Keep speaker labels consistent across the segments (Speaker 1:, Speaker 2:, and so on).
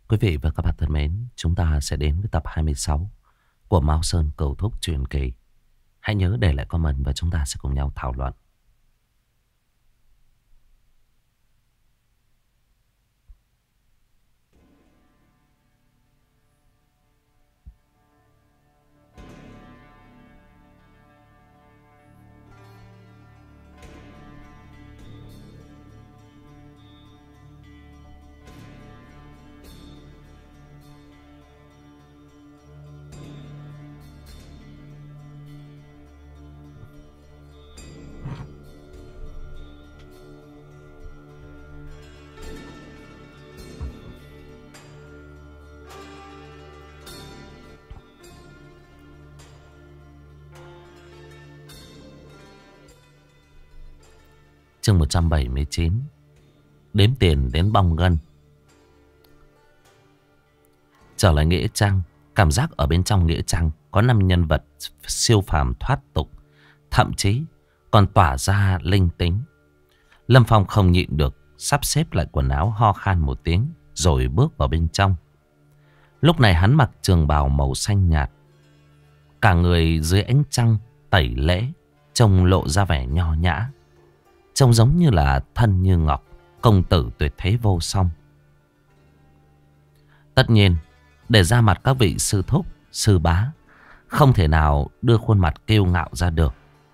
Speaker 1: Quý vị và các bạn thân mến, chúng ta sẽ đến với tập 26 của Mao Sơn Cầu Thúc Truyền Kỳ. Hãy nhớ để lại comment và chúng ta sẽ cùng nhau thảo luận. Chương 179. Đếm tiền đến bong gân. Trở lại Nghĩa Trang, cảm giác ở bên trong Nghĩa Trang có 5 nhân vật siêu phàm thoát tục, thậm chí còn tỏa ra linh tính. Lâm Phong không nhịn được, sắp xếp lại quần áo, ho khan một tiếng rồi bước vào bên trong. Lúc này hắn mặc trường bào màu xanh nhạt, cả người dưới ánh trăng tẩy lễ, trông lộ ra vẻ nho nhã, trông giống như là thân như ngọc, công tử tuyệt thế vô song. Tất nhiên, để ra mặt các vị sư thúc, sư bá, không thể nào đưa khuôn mặt kiêu ngạo ra được.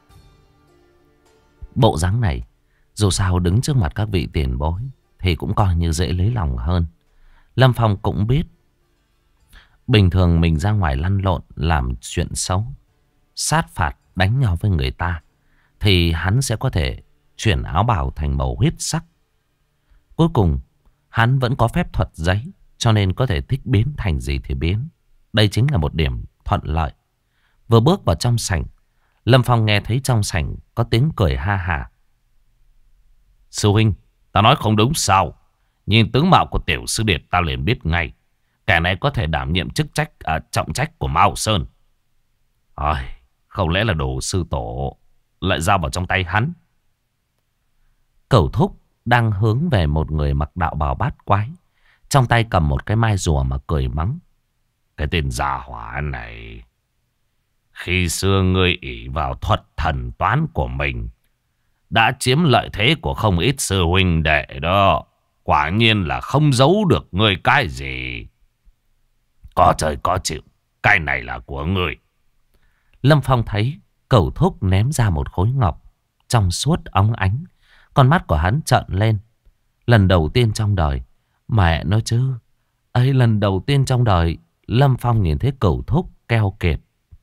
Speaker 1: Bộ dáng này, dù sao đứng trước mặt các vị tiền bối thì cũng coi như dễ lấy lòng hơn. Lâm Phong cũng biết, bình thường mình ra ngoài lăn lộn làm chuyện xấu, sát phạt đánh nhau với người ta, thì hắn sẽ có thể chuyển áo bào thành màu huyết sắc. Cuối cùng, hắn vẫn có phép thuật giấy, cho nên có thể thích biến thành gì thì biến. Đây chính là một điểm thuận lợi. Vừa bước vào trong sảnh, Lâm Phong nghe thấy trong sảnh có tiếng cười ha hả. Sư huynh, ta nói không đúng sao? Nhìn tướng mạo của tiểu sư điệt ta liền biết ngay, kẻ này có thể đảm nhiệm chức trách trọng trách của Mao Sơn. Không lẽ là đồ sư tổ lại giao vào trong tay hắn? Cẩu thúc đang hướng về một người mặc đạo bào bát quái, trong tay cầm một cái mai rùa mà cười mắng. Cái tên già hỏa này, khi xưa ngươi ỷ vào thuật thần toán của mình, đã chiếm lợi thế của không ít sư huynh đệ đó. Quả nhiên là không giấu được ngươi cái gì. Có trời có chịu, cái này là của ngươi. Lâm Phong thấy cẩu thúc ném ra một khối ngọc trong suốt óng ánh. Con mắt của hắn trợn lên. Lần đầu tiên trong đời, mẹ nói chứ, lần đầu tiên trong đời Lâm Phong nhìn thấy cẩu thúc keo kiệt.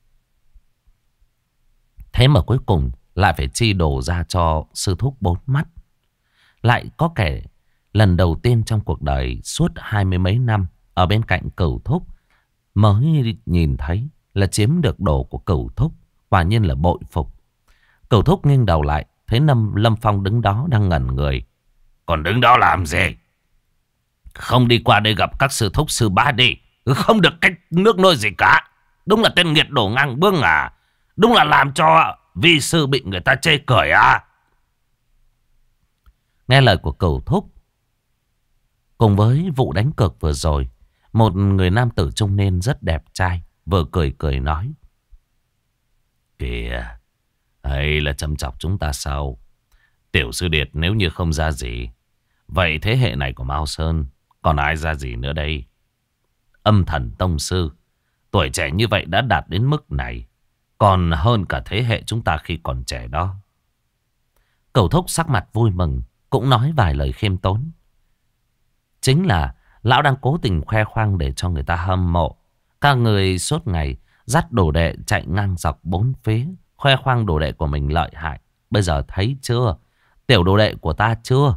Speaker 1: Thế mà cuối cùng lại phải chi đồ ra cho sư thúc 4 mắt. Lại có kẻ lần đầu tiên trong cuộc đời suốt 20 mấy năm ở bên cạnh cẩu thúc mới nhìn thấy là chiếm được đồ của cẩu thúc. Quả nhiên là bội phục. Cẩu thúc nghiêng đầu lại, thấy Lâm Phong đứng đó đang ngẩn người. Còn đứng đó làm gì? Không đi qua đây gặp các sư thúc sư bá đi. Không được cách nước nôi gì cả. Đúng là tên nghiệt đổ ngang bướng à. Đúng là làm cho vi sư bị người ta chê cười à. Nghe lời của cẩu thúc, cùng với vụ đánh cược vừa rồi, một người nam tử trung niên rất đẹp trai vừa cười cười nói. Kìa, ấy là châm chọc chúng ta sao? Tiểu sư điệt nếu như không ra gì, vậy thế hệ này của Mao Sơn còn ai ra gì nữa đây? Âm thần tông sư, tuổi trẻ như vậy đã đạt đến mức này, còn hơn cả thế hệ chúng ta khi còn trẻ đó. Cẩu thúc sắc mặt vui mừng, cũng nói vài lời khiêm tốn. Chính là lão đang cố tình khoe khoang để cho người ta hâm mộ. Các người suốt ngày dắt đồ đệ chạy ngang dọc bốn phía, khoe khoang đồ đệ của mình lợi hại. Bây giờ thấy chưa? Tiểu đồ đệ của ta chưa?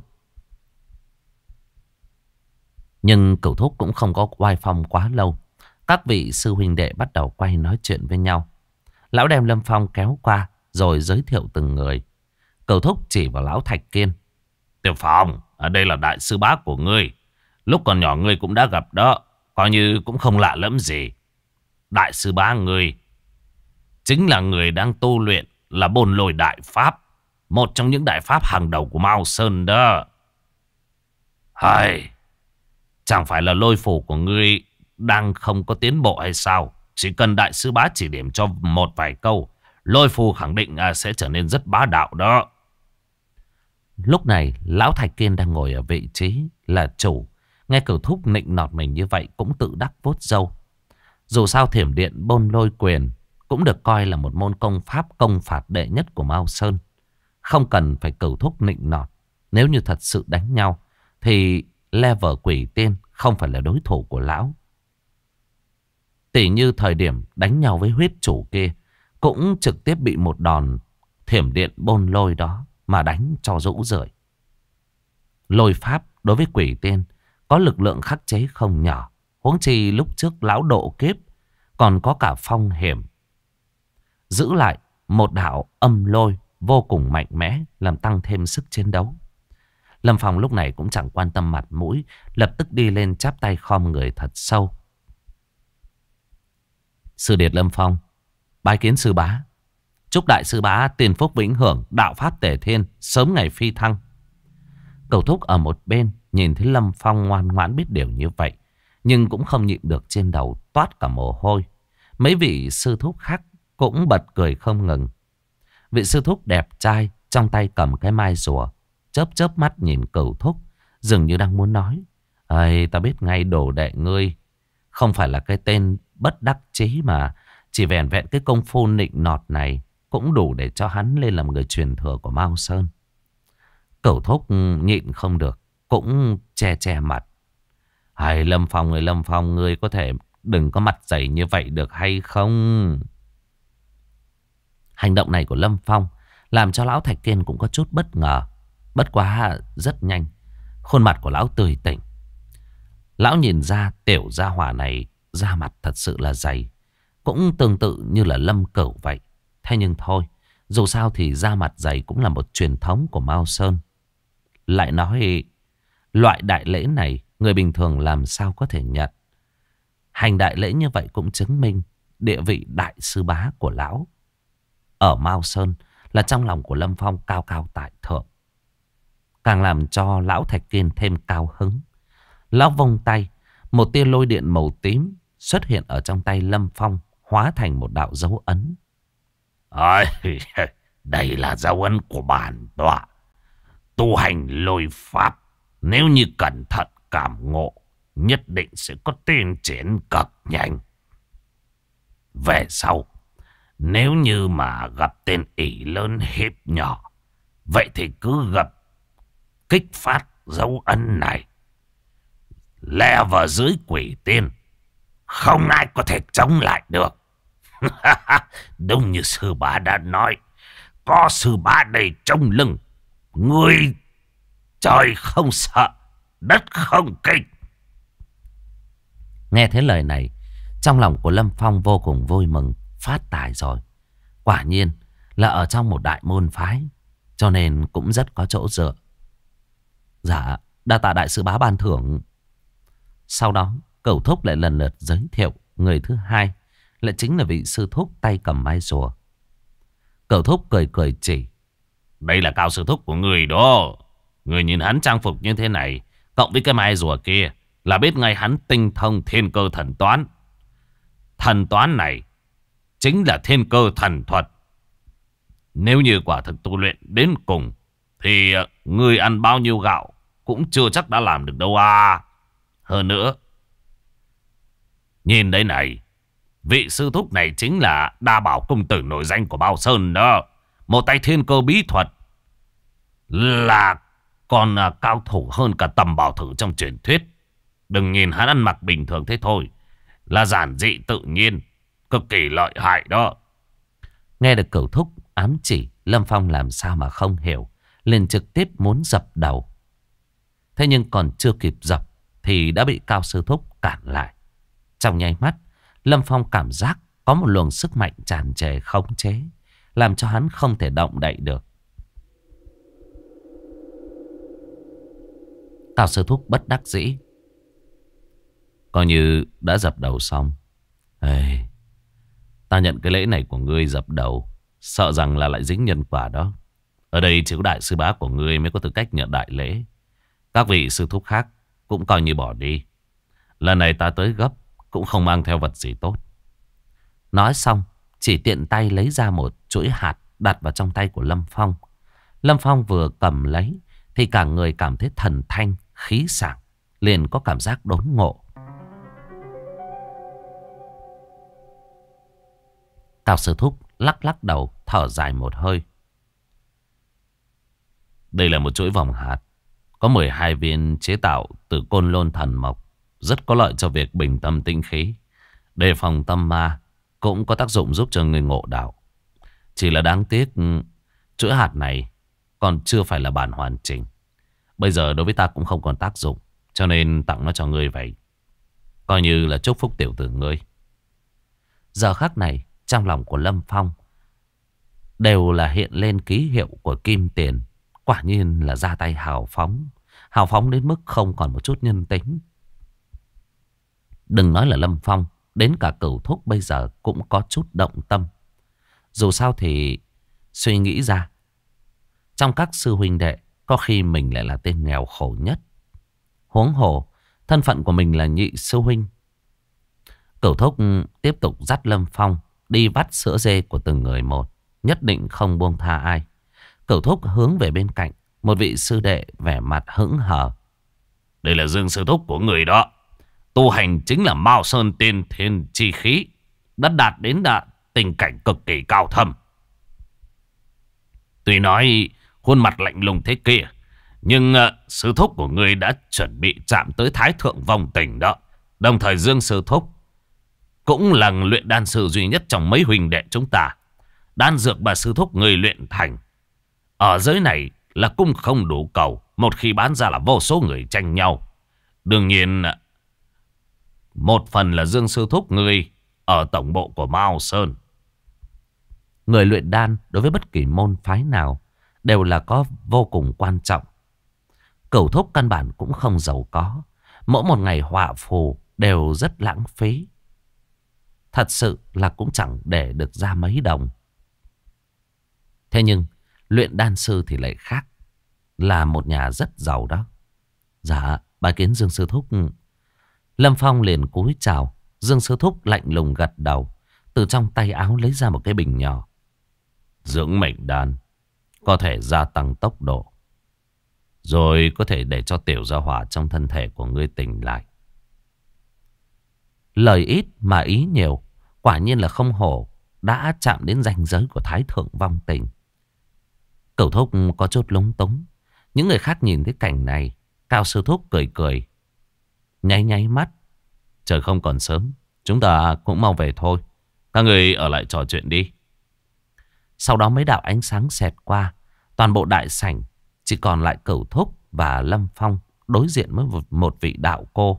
Speaker 1: Nhưng cẩu thúc cũng không có oai phong quá lâu. Các vị sư huynh đệ bắt đầu quay nói chuyện với nhau. Lão đem Lâm Phong kéo qua rồi giới thiệu từng người. Cẩu thúc chỉ vào lão Thạch Kiên. Tiểu Phong, ở đây là đại sư bá của ngươi. Lúc còn nhỏ ngươi cũng đã gặp đó, coi như cũng không lạ lẫm gì. Đại sư bá ngươi chính là người đang tu luyện là Bồn Lôi Đại Pháp, một trong những đại pháp hàng đầu của Mao Sơn đó. Chẳng phải là lôi phù của ngươi đang không có tiến bộ hay sao? Chỉ cần đại sư bá chỉ điểm cho một vài câu, lôi phù khẳng định sẽ trở nên rất bá đạo đó. Lúc này lão Thạch Kiên đang ngồi ở vị trí là chủ. Nghe Cửu Thúc nịnh nọt mình như vậy cũng tự đắc vuốt râu. Dù sao thiểm điện bôn lôi quyền cũng được coi là một môn công pháp công phạt đệ nhất của Mao Sơn. Không cần phải Cửu Thúc nịnh nọt. Nếu như thật sự đánh nhau thì level quỷ tiên không phải là đối thủ của lão. Tỉ như thời điểm đánh nhau với huyết chủ kia, cũng trực tiếp bị một đòn thiểm điện bôn lôi đó mà đánh cho rũ rượi. Lôi pháp đối với quỷ tiên có lực lượng khắc chế không nhỏ. Huống chi lúc trước lão độ kiếp còn có cả phong hiểm, giữ lại một đạo âm lôi vô cùng mạnh mẽ, làm tăng thêm sức chiến đấu. Lâm Phong lúc này cũng chẳng quan tâm mặt mũi, lập tức đi lên chắp tay khom người thật sâu. Sư điệt Lâm Phong, bái kiến sư bá. Chúc đại sư bá tiền phúc vĩnh hưởng, đạo pháp tề thiên, sớm ngày phi thăng. Cẩu Thúc ở một bên nhìn thấy Lâm Phong ngoan ngoãn biết điều như vậy, nhưng cũng không nhịn được trên đầu toát cả mồ hôi. Mấy vị sư thúc khác cũng bật cười không ngừng. Vị sư thúc đẹp trai trong tay cầm cái mai rùa, chớp chớp mắt nhìn Cẩu Thúc, dường như đang muốn nói: "Ây, ta biết ngay đồ đệ ngươi không phải là cái tên bất đắc chí, mà chỉ vẻn vẹn cái công phu nịnh nọt này cũng đủ để cho hắn lên làm người truyền thừa của Mao Sơn." Cẩu Thúc nhịn không được, cũng che che mặt. "Hay Lâm Phong ơi, Lâm Phong, ngươi có thể đừng có mặt dày như vậy được hay không?" Hành động này của Lâm Phong làm cho lão Thạch Kiên cũng có chút bất ngờ. Bất quá rất nhanh, khuôn mặt của lão tươi tỉnh. Lão nhìn ra tiểu gia hỏa này da mặt thật sự là dày, cũng tương tự như là Lâm Cửu vậy. Thế nhưng thôi, dù sao thì da mặt dày cũng là một truyền thống của Mao Sơn. Lại nói loại đại lễ này người bình thường làm sao có thể nhận. Hành đại lễ như vậy cũng chứng minh địa vị đại sư bá của lão ở Mao Sơn là trong lòng của Lâm Phong cao cao tại thượng. Càng làm cho lão Thạch Kiên thêm cao hứng. Lão vung tay, một tia lôi điện màu tím xuất hiện ở trong tay Lâm Phong, hóa thành một đạo dấu ấn. Đây là dấu ấn của bản tọa. Tu hành lôi pháp, nếu như cẩn thận cảm ngộ, nhất định sẽ có tiến triển cực nhanh. Về sau, nếu như mà gặp tên ỷ lớn hiếp nhỏ, vậy thì cứ gặp kích phát dấu ấn này, leo vào dưới quỷ tiên, không ai có thể chống lại được. Đúng như sư bá đã nói, có sư bá đây trong lưng, người trời không sợ, đất không kinh. Nghe thấy lời này, trong lòng của Lâm Phong vô cùng vui mừng. Phát tài rồi. Quả nhiên là ở trong một đại môn phái, cho nên cũng rất có chỗ dựa. Dạ, đa tạ đại sư bá ban thưởng. Sau đó Cẩu Thúc lại lần lượt giới thiệu người thứ hai, lại chính là vị sư thúc tay cầm mai rùa. Cẩu Thúc cười cười chỉ: "Đây là cao sư thúc của người đó. Người nhìn hắn trang phục như thế này, cộng với cái mai rùa kia, là biết ngay hắn tinh thông thiên cơ thần toán. Thần toán này chính là thiên cơ thần thuật. Nếu như quả thực tu luyện đến cùng, thì người ăn bao nhiêu gạo cũng chưa chắc đã làm được đâu à. Hơn nữa, nhìn đây này, vị sư thúc này chính là đa bảo công tử nổi danh của Bao Sơn đó. Một tay thiên cơ bí thuật, là còn cao thủ hơn cả Tầm Bảo Thử trong truyền thuyết. Đừng nhìn hắn ăn mặc bình thường thế thôi, là giản dị tự nhiên, cực kỳ lợi hại đó." Nghe được Cẩu Thúc ám chỉ, Lâm Phong làm sao mà không hiểu, liền trực tiếp muốn dập đầu. Thế nhưng còn chưa kịp dập thì đã bị Cao sư thúc cản lại. Trong nháy mắt, Lâm Phong cảm giác có một luồng sức mạnh tràn trề khống chế, làm cho hắn không thể động đậy được. Cao sư thúc bất đắc dĩ: "Coi như đã dập đầu xong. Ê, ta nhận cái lễ này của ngươi dập đầu, sợ rằng là lại dính nhân quả đó. Ở đây chỉ có đại sư bá của ngươi mới có tư cách nhận đại lễ. Các vị sư thúc khác cũng coi như bỏ đi. Lần này ta tới gấp, cũng không mang theo vật gì tốt. Nói xong, chỉ tiện tay lấy ra một chuỗi hạt đặt vào trong tay của Lâm Phong. Lâm Phong vừa cầm lấy thì cả người cảm thấy thần thanh, khí sảng, liền có cảm giác đốn ngộ. Cao Sư Thúc lắc lắc đầu, thở dài một hơi. Đây là một chuỗi vòng hạt, có 12 viên chế tạo từ côn lôn thần mộc, rất có lợi cho việc bình tâm tĩnh khí, đề phòng tâm ma, cũng có tác dụng giúp cho người ngộ đạo. Chỉ là đáng tiếc chuỗi hạt này còn chưa phải là bản hoàn chỉnh. Bây giờ đối với ta cũng không còn tác dụng, cho nên tặng nó cho ngươi vậy, coi như là chúc phúc tiểu tử ngươi. Giờ khắc này trong lòng của Lâm Phong đều là hiện lên ký hiệu của kim tiền. Quả nhiên là ra tay hào phóng. Hào phóng đến mức không còn một chút nhân tính. Đừng nói là Lâm Phong, đến cả Cửu Thúc bây giờ cũng có chút động tâm. Dù sao thì suy nghĩ ra, trong các sư huynh đệ có khi mình lại là tên nghèo khổ nhất. Huống hồ thân phận của mình là nhị sư huynh. Cửu Thúc tiếp tục dắt Lâm Phong đi vắt sữa dê của từng người một, nhất định không buông tha ai. Cửu Thúc hướng về bên cạnh một vị sư đệ vẻ mặt hững hờ. Đây là Dương sư thúc của người đó, tu hành chính là Mao Sơn tiên thiên chi khí, đã đạt đến tình cảnh cực kỳ cao thâm. Tuy nói khuôn mặt lạnh lùng thế kia, nhưng sư thúc của người đã chuẩn bị chạm tới thái thượng vong tình đó. Đồng thời Dương sư thúc cũng là luyện đan sư duy nhất trong mấy huynh đệ chúng ta. Đan dược mà sư thúc người luyện thành ở giới này là cung không đủ cầu, một khi bán ra là vô số người tranh nhau. Đương nhiên một phần là Dương sư thúc người ở tổng bộ của Mao Sơn. Người luyện đan đối với bất kỳ môn phái nào đều là có vô cùng quan trọng. Cửu Thúc căn bản cũng không giàu có, mỗi một ngày họa phù đều rất lãng phí. Thật sự là cũng chẳng để được ra mấy đồng. Thế nhưng luyện đan sư thì lại khác, là một nhà rất giàu đó. Dạ, bái kiến Dương sư thúc. Lâm Phong liền cúi chào. Dương sư thúc lạnh lùng gật đầu, từ trong tay áo lấy ra một cái bình nhỏ. Dưỡng mệnh đan có thể gia tăng tốc độ, rồi có thể để cho tiểu gia hỏa trong thân thể của ngươi tỉnh lại. Lời ít mà ý nhiều, quả nhiên là không hổ đã chạm đến ranh giới của thái thượng vong tình. Cửu Thúc có chút lúng túng. Những người khác nhìn thấy cảnh này, Cao sư thúc cười cười, nháy nháy mắt. Trời không còn sớm, chúng ta cũng mau về thôi. Các người ở lại trò chuyện đi. Sau đó mấy đạo ánh sáng xẹt qua, toàn bộ đại sảnh chỉ còn lại Cửu Thúc và Lâm Phong đối diện với một vị đạo cô.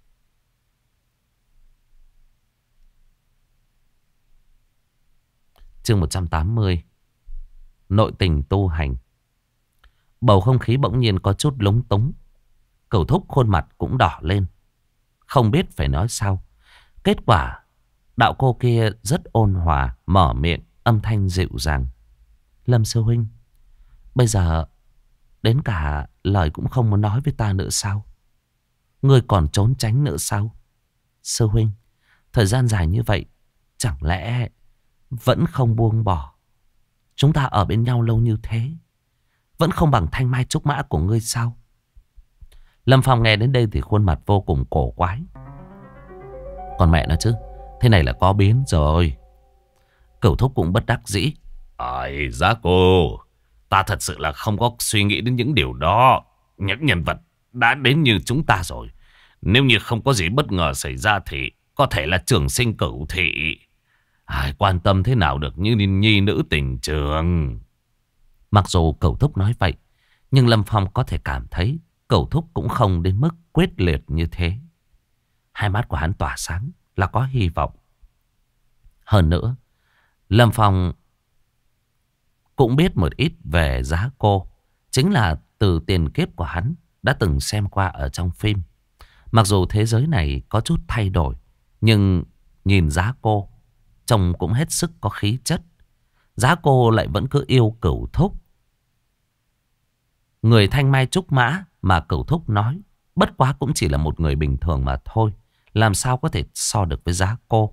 Speaker 1: Chương 180. Nội tình tu hành. Bầu không khí bỗng nhiên có chút lúng túng. Cửu Thúc khuôn mặt cũng đỏ lên, không biết phải nói sao. Kết quả đạo cô kia rất ôn hòa, mở miệng, âm thanh dịu dàng. Lâm sư huynh, bây giờ đến cả lời cũng không muốn nói với ta nữa sao? Ngươi còn trốn tránh nữa sao? Sư huynh, thời gian dài như vậy, chẳng lẽ vẫn không buông bỏ? Chúng ta ở bên nhau lâu như thế, vẫn không bằng thanh mai trúc mã của ngươi sao? Lâm Phong nghe đến đây thì khuôn mặt vô cùng cổ quái. Còn mẹ nó chứ, thế này là có biến rồi. Cửu Thúc cũng bất đắc dĩ. Ây, Giá cô, ta thật sự là không có suy nghĩ đến những điều đó. Những nhân vật đã đến như chúng ta rồi, nếu như không có gì bất ngờ xảy ra thì có thể là trường sinh Cửu thị. Ai quan tâm thế nào được như nhi nữ tình trường. Mặc dù Cửu Thúc nói vậy, nhưng Lâm Phong có thể cảm thấy Cửu Thúc cũng không đến mức quyết liệt như thế. Hai mắt của hắn tỏa sáng, là có hy vọng. Hơn nữa, Lâm Phong cũng biết một ít về Giá cô. Chính là từ tiền kiếp của hắn đã từng xem qua ở trong phim. Mặc dù thế giới này có chút thay đổi, nhưng nhìn Giá cô trông cũng hết sức có khí chất. Giá cô lại vẫn cứ yêu Cửu Thúc. Người thanh mai trúc mã mà Cửu Thúc nói Bất quá cũng chỉ là một người bình thường mà thôi. Làm sao có thể so được với Giá Cô.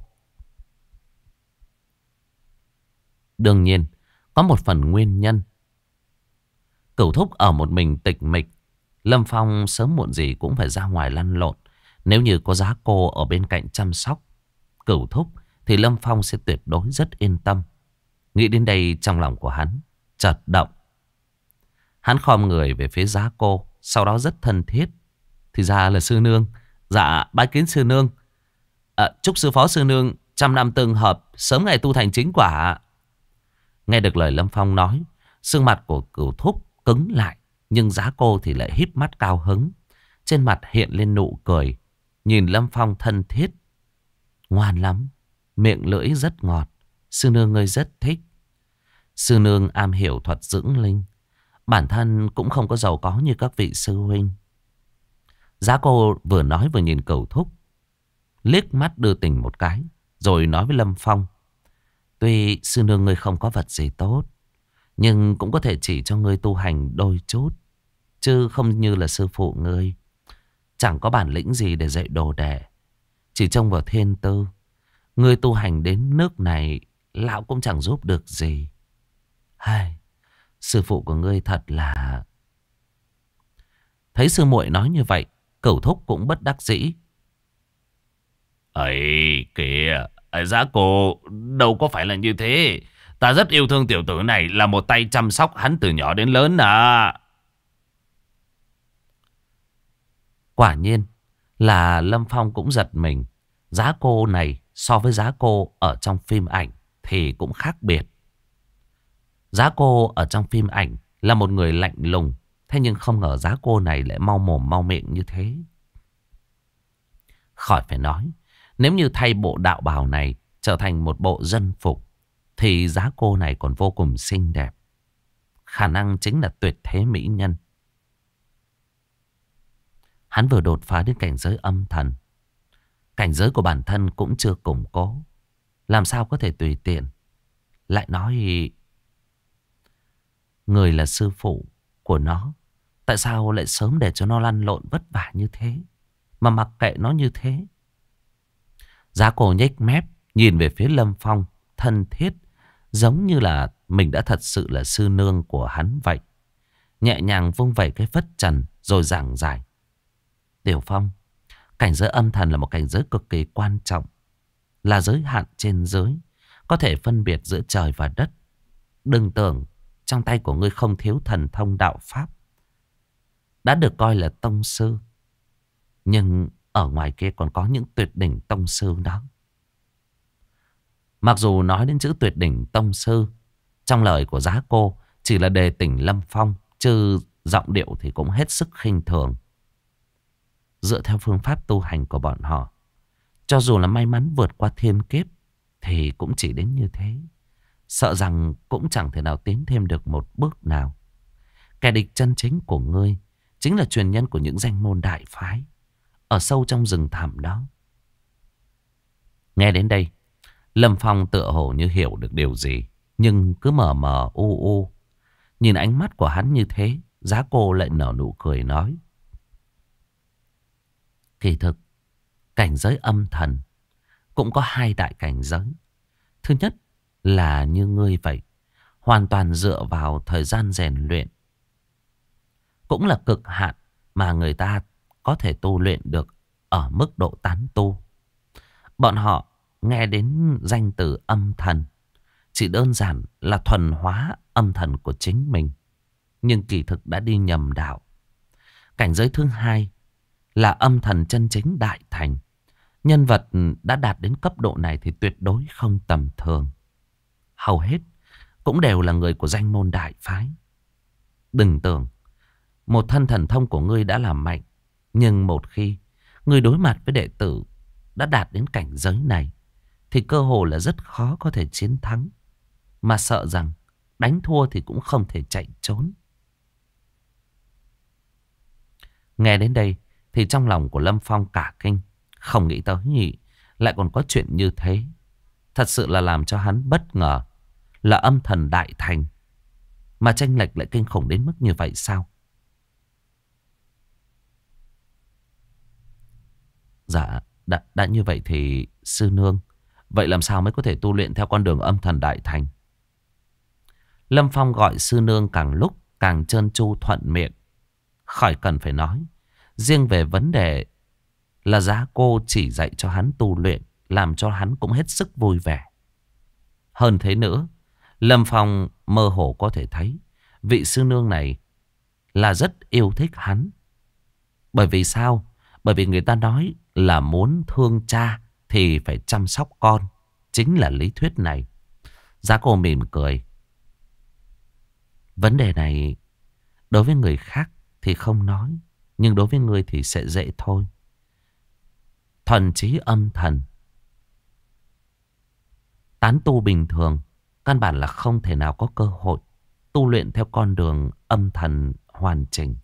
Speaker 1: Đương nhiên, có một phần nguyên nhân. Cửu Thúc ở một mình tịch mịch. Lâm Phong sớm muộn gì cũng phải ra ngoài lăn lộn. Nếu như có Giá Cô ở bên cạnh chăm sóc Cửu Thúc thì Lâm Phong sẽ tuyệt đối rất yên tâm. Nghĩ đến đây trong lòng của hắn chợt động. Hắn khom người về phía Giá Cô, sau đó rất thân thiết. Thì ra là sư nương. Dạ bái kiến sư nương. Chúc sư phó sư nương trăm năm tương hợp, sớm ngày tu thành chính quả. Nghe được lời Lâm Phong nói, sương mặt của Cửu Thúc cứng lại. Nhưng Giá Cô thì lại híp mắt cao hứng. Trên mặt hiện lên nụ cười. Nhìn Lâm Phong thân thiết. Ngoan lắm, miệng lưỡi rất ngọt. Sư nương ngươi rất thích. Sư nương am hiểu thuật dưỡng linh. Bản thân cũng không có giàu có như các vị sư huynh. Giá Cô vừa nói vừa nhìn Cửu Thúc, liếc mắt đưa tình một cái, rồi nói với Lâm Phong. Tuy sư nương ngươi không có vật gì tốt, nhưng cũng có thể chỉ cho ngươi tu hành đôi chút. Chứ không như là sư phụ ngươi, chẳng có bản lĩnh gì để dạy đồ đệ, chỉ trông vào thiên tư. Ngươi tu hành đến nước này, lão cũng chẳng giúp được gì. Hai, sư phụ của ngươi thật là... Thấy sư muội nói như vậy, Cửu Thúc cũng bất đắc dĩ.
Speaker 2: Ấy kìa, Giá Cô đâu có phải là như thế. Ta rất yêu thương tiểu tử này, là một tay chăm sóc hắn từ nhỏ đến lớn à.
Speaker 1: Quả nhiên là Lâm Phong cũng giật mình. Giá Cô này so với Giá Cô ở trong phim ảnh thì cũng khác biệt. Giá Cô ở trong phim ảnh là một người lạnh lùng. Thế nhưng không ngờ Giá Cô này lại mau mồm mau miệng như thế. Khỏi phải nói, nếu như thay bộ đạo bào này trở thành một bộ dân phục thì Giá Cô này còn vô cùng xinh đẹp. Khả năng chính là tuyệt thế mỹ nhân. Hắn vừa đột phá đến cảnh giới âm thần. Cảnh giới của bản thân cũng chưa củng cố. Làm sao có thể tùy tiện lại nói người là sư phụ của nó. Tại sao lại sớm để cho nó lăn lộn vất vả như thế, mà mặc kệ nó như thế. Giá Cô nhếch mép nhìn về phía Lâm Phong, thân thiết, giống như là mình đã thật sự là sư nương của hắn vậy. Nhẹ nhàng vung vẩy cái phất trần rồi giảng giải. Tiểu Phong, cảnh giới âm thần là một cảnh giới cực kỳ quan trọng, là giới hạn trên giới, có thể phân biệt giữa trời và đất. Đừng tưởng trong tay của ngươi không thiếu thần thông đạo pháp, đã được coi là tông sư, nhưng ở ngoài kia còn có những tuyệt đỉnh tông sư đó. Mặc dù nói đến chữ tuyệt đỉnh tông sư, trong lời của Giá Cô chỉ là đề tỉnh Lâm Phong, chứ giọng điệu thì cũng hết sức khinh thường. Dựa theo phương pháp tu hành của bọn họ, cho dù là may mắn vượt qua thiên kiếp thì cũng chỉ đến như thế. Sợ rằng cũng chẳng thể nào tiến thêm được một bước nào. Kẻ địch chân chính của ngươi chính là truyền nhân của những danh môn đại phái ở sâu trong rừng thẳm đó. Nghe đến đây, Lâm Phong tựa hồ như hiểu được điều gì, nhưng cứ mờ mờ u u. Nhìn ánh mắt của hắn như thế, Giá Cô lại nở nụ cười nói. Kỳ thực, cảnh giới âm thần cũng có hai đại cảnh giới. Thứ nhất là như ngươi vậy, hoàn toàn dựa vào thời gian rèn luyện. Cũng là cực hạn mà người ta có thể tu luyện được ở mức độ tán tu. Bọn họ nghe đến danh từ âm thần chỉ đơn giản là thuần hóa âm thần của chính mình, nhưng kỳ thực đã đi nhầm đạo. Cảnh giới thứ hai là âm thần chân chính đại thành. Nhân vật đã đạt đến cấp độ này thì tuyệt đối không tầm thường. Hầu hết cũng đều là người của danh môn đại phái. Đừng tưởng một thân thần thông của ngươi đã làm mạnh, nhưng một khi ngươi đối mặt với đệ tử đã đạt đến cảnh giới này thì cơ hồ là rất khó có thể chiến thắng. Mà sợ rằng đánh thua thì cũng không thể chạy trốn. Nghe đến đây thì trong lòng của Lâm Phong cả kinh. Không nghĩ tới nhỉ, lại còn có chuyện như thế. Thật sự là làm cho hắn bất ngờ. Là âm thần đại thành mà chênh lệch lại kinh khủng đến mức như vậy sao? Dạ, đã như vậy thì sư nương, vậy làm sao mới có thể tu luyện theo con đường âm thần đại thành? Lâm Phong gọi sư nương càng lúc càng trơn tru thuận miệng, khỏi cần phải nói. Riêng về vấn đề là giá cô chỉ dạy cho hắn tu luyện, làm cho hắn cũng hết sức vui vẻ. Hơn thế nữa, Lâm Phong mơ hồ có thể thấy vị sư nương này là rất yêu thích hắn. Bởi vì sao? Bởi vì người ta nói là muốn thương cha thì phải chăm sóc con. Chính là lý thuyết này. Giá cô mỉm cười. Vấn đề này đối với người khác thì không nói, nhưng đối với ngươi thì sẽ dễ thôi. Thuần trí âm thần, tán tu bình thường căn bản là không thể nào có cơ hội tu luyện theo con đường âm thần hoàn chỉnh.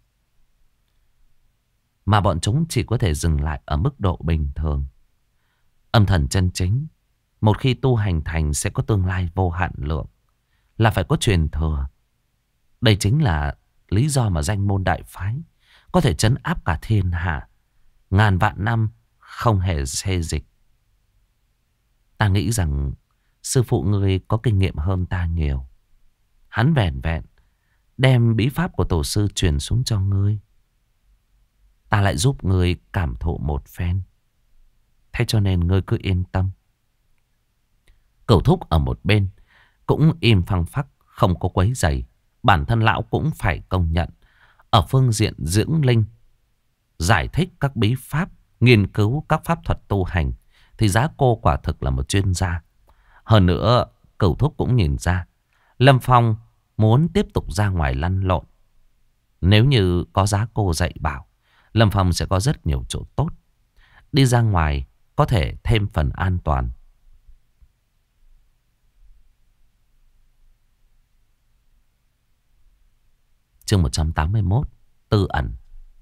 Speaker 1: Mà bọn chúng chỉ có thể dừng lại ở mức độ bình thường. Âm thần chân chính, một khi tu hành thành sẽ có tương lai vô hạn lượng, là phải có truyền thừa. Đây chính là lý do mà danh môn đại phái có thể trấn áp cả thiên hạ, ngàn vạn năm không hề xê dịch. Ta nghĩ rằng sư phụ ngươi có kinh nghiệm hơn ta nhiều. Hắn vẹn vẹn đem bí pháp của tổ sư truyền xuống cho ngươi. Ta lại giúp ngươi cảm thụ một phen. Thế cho nên ngươi cứ yên tâm. Cửu thúc ở một bên cũng im phăng phắc, không có quấy rầy. Bản thân lão cũng phải công nhận, ở phương diện dưỡng linh, giải thích các bí pháp, nghiên cứu các pháp thuật tu hành, thì Giá Cô quả thực là một chuyên gia. Hơn nữa, Cửu thúc cũng nhìn ra Lâm Phong muốn tiếp tục ra ngoài lăn lộn. Nếu như có Giá Cô dạy bảo, Lâm Phong sẽ có rất nhiều chỗ tốt. Đi ra ngoài có thể thêm phần an toàn. Chương 181, Tư ẩn.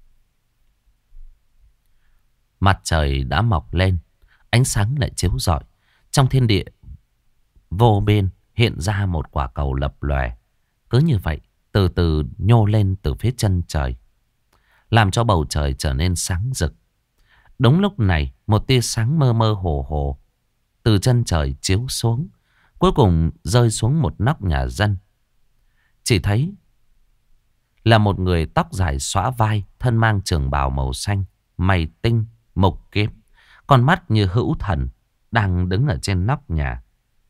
Speaker 1: Mặt trời đã mọc lên, ánh sáng lại chiếu rọi. Trong thiên địa vô biên hiện ra một quả cầu lập lòe. Cứ như vậy, từ từ nhô lên từ phía chân trời, làm cho bầu trời trở nên sáng rực. Đúng lúc này, một tia sáng mơ mơ hồ hồ từ chân trời chiếu xuống, cuối cùng rơi xuống một nóc nhà dân. Chỉ thấy là một người tóc dài xõa vai, thân mang trường bào màu xanh, mày tinh, mộc kiếm, con mắt như hữu thần, đang đứng ở trên nóc nhà.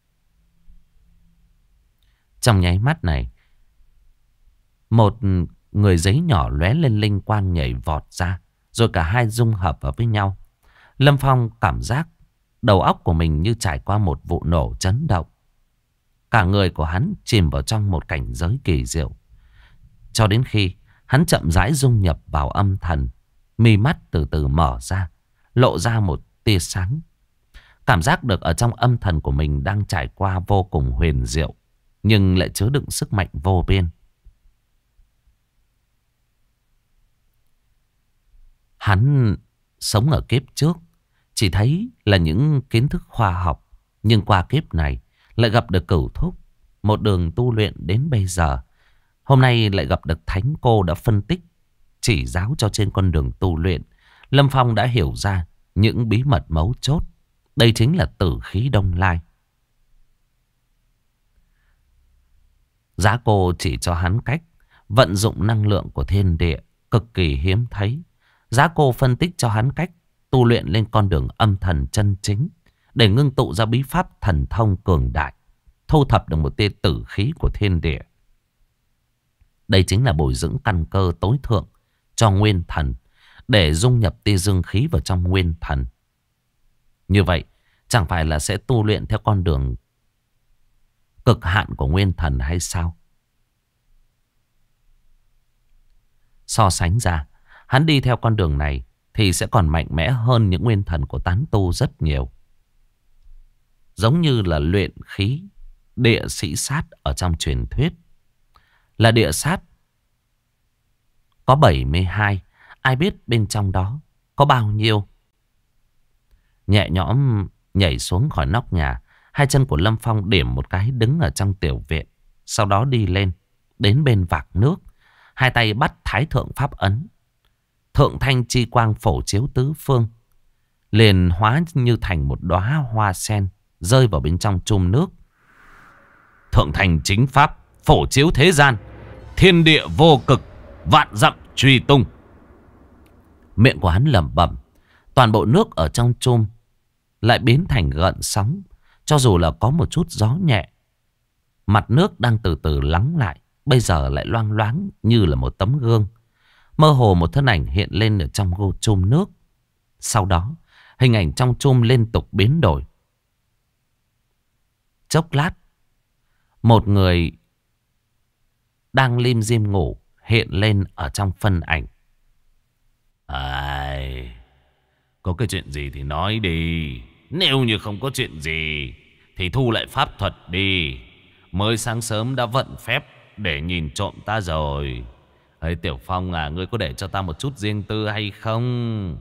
Speaker 1: Trong nháy mắt này, một người giấy nhỏ lóe lên linh quang nhảy vọt ra, rồi cả hai dung hợp vào với nhau. Lâm Phong cảm giác đầu óc của mình như trải qua một vụ nổ chấn động. Cả người của hắn chìm vào trong một cảnh giới kỳ diệu. Cho đến khi hắn chậm rãi dung nhập vào âm thần, mi mắt từ từ mở ra, lộ ra một tia sáng. Cảm giác được ở trong âm thần của mình đang trải qua vô cùng huyền diệu, nhưng lại chứa đựng sức mạnh vô biên. Hắn sống ở kiếp trước chỉ thấy là những kiến thức khoa học, nhưng qua kiếp này lại gặp được Cửu thúc, một đường tu luyện đến bây giờ. Hôm nay lại gặp được Thánh cô đã phân tích, chỉ giáo cho trên con đường tu luyện. Lâm Phong đã hiểu ra những bí mật mấu chốt. Đây chính là tử khí Đông Lai. Giá Cô chỉ cho hắn cách vận dụng năng lượng của thiên địa, cực kỳ hiếm thấy. Giá Cô phân tích cho hắn cách tu luyện lên con đường âm thần chân chính, để ngưng tụ ra bí pháp thần thông cường đại, thu thập được một tia tử khí của thiên địa. Đây chính là bồi dưỡng căn cơ tối thượng cho nguyên thần, để dung nhập tia dương khí vào trong nguyên thần. Như vậy chẳng phải là sẽ tu luyện theo con đường cực hạn của nguyên thần hay sao? So sánh ra, hắn đi theo con đường này thì sẽ còn mạnh mẽ hơn những nguyên thần của tán tu rất nhiều. Giống như là luyện khí địa sĩ sát ở trong truyền thuyết. Là địa sát có 72, ai biết bên trong đó có bao nhiêu. Nhẹ nhõm nhảy xuống khỏi nóc nhà, hai chân của Lâm Phong điểm một cái đứng ở trong tiểu viện. Sau đó đi lên, đến bên vạc nước, hai tay bắt Thái thượng pháp ấn. Thượng thanh chi quang phổ chiếu tứ phương. liền hóa như thành một đóa hoa sen rơi vào bên trong chum nước.
Speaker 2: Thượng thành chính pháp, phổ chiếu thế gian, thiên địa vô cực, vạn dặm truy tung.
Speaker 1: Miệng của hắn lẩm bẩm. Toàn bộ nước ở trong chum lại biến thành gợn sóng. Cho dù là có một chút gió nhẹ, mặt nước đang từ từ lắng lại, bây giờ lại loang loáng như là một tấm gương. Mơ hồ một thân ảnh hiện lên ở trong chum nước. Sau đó hình ảnh trong chum liên tục biến đổi. Chốc lát, một người đang lim dim ngủ hiện lên ở trong phân ảnh.
Speaker 2: Ai, có cái chuyện gì thì nói đi. Nếu như không có chuyện gì thì thu lại pháp thuật đi. Mới sáng sớm đã vận phép để nhìn trộm ta rồi. Ấy Tiểu Phong à, ngươi có để cho ta một chút riêng tư hay không?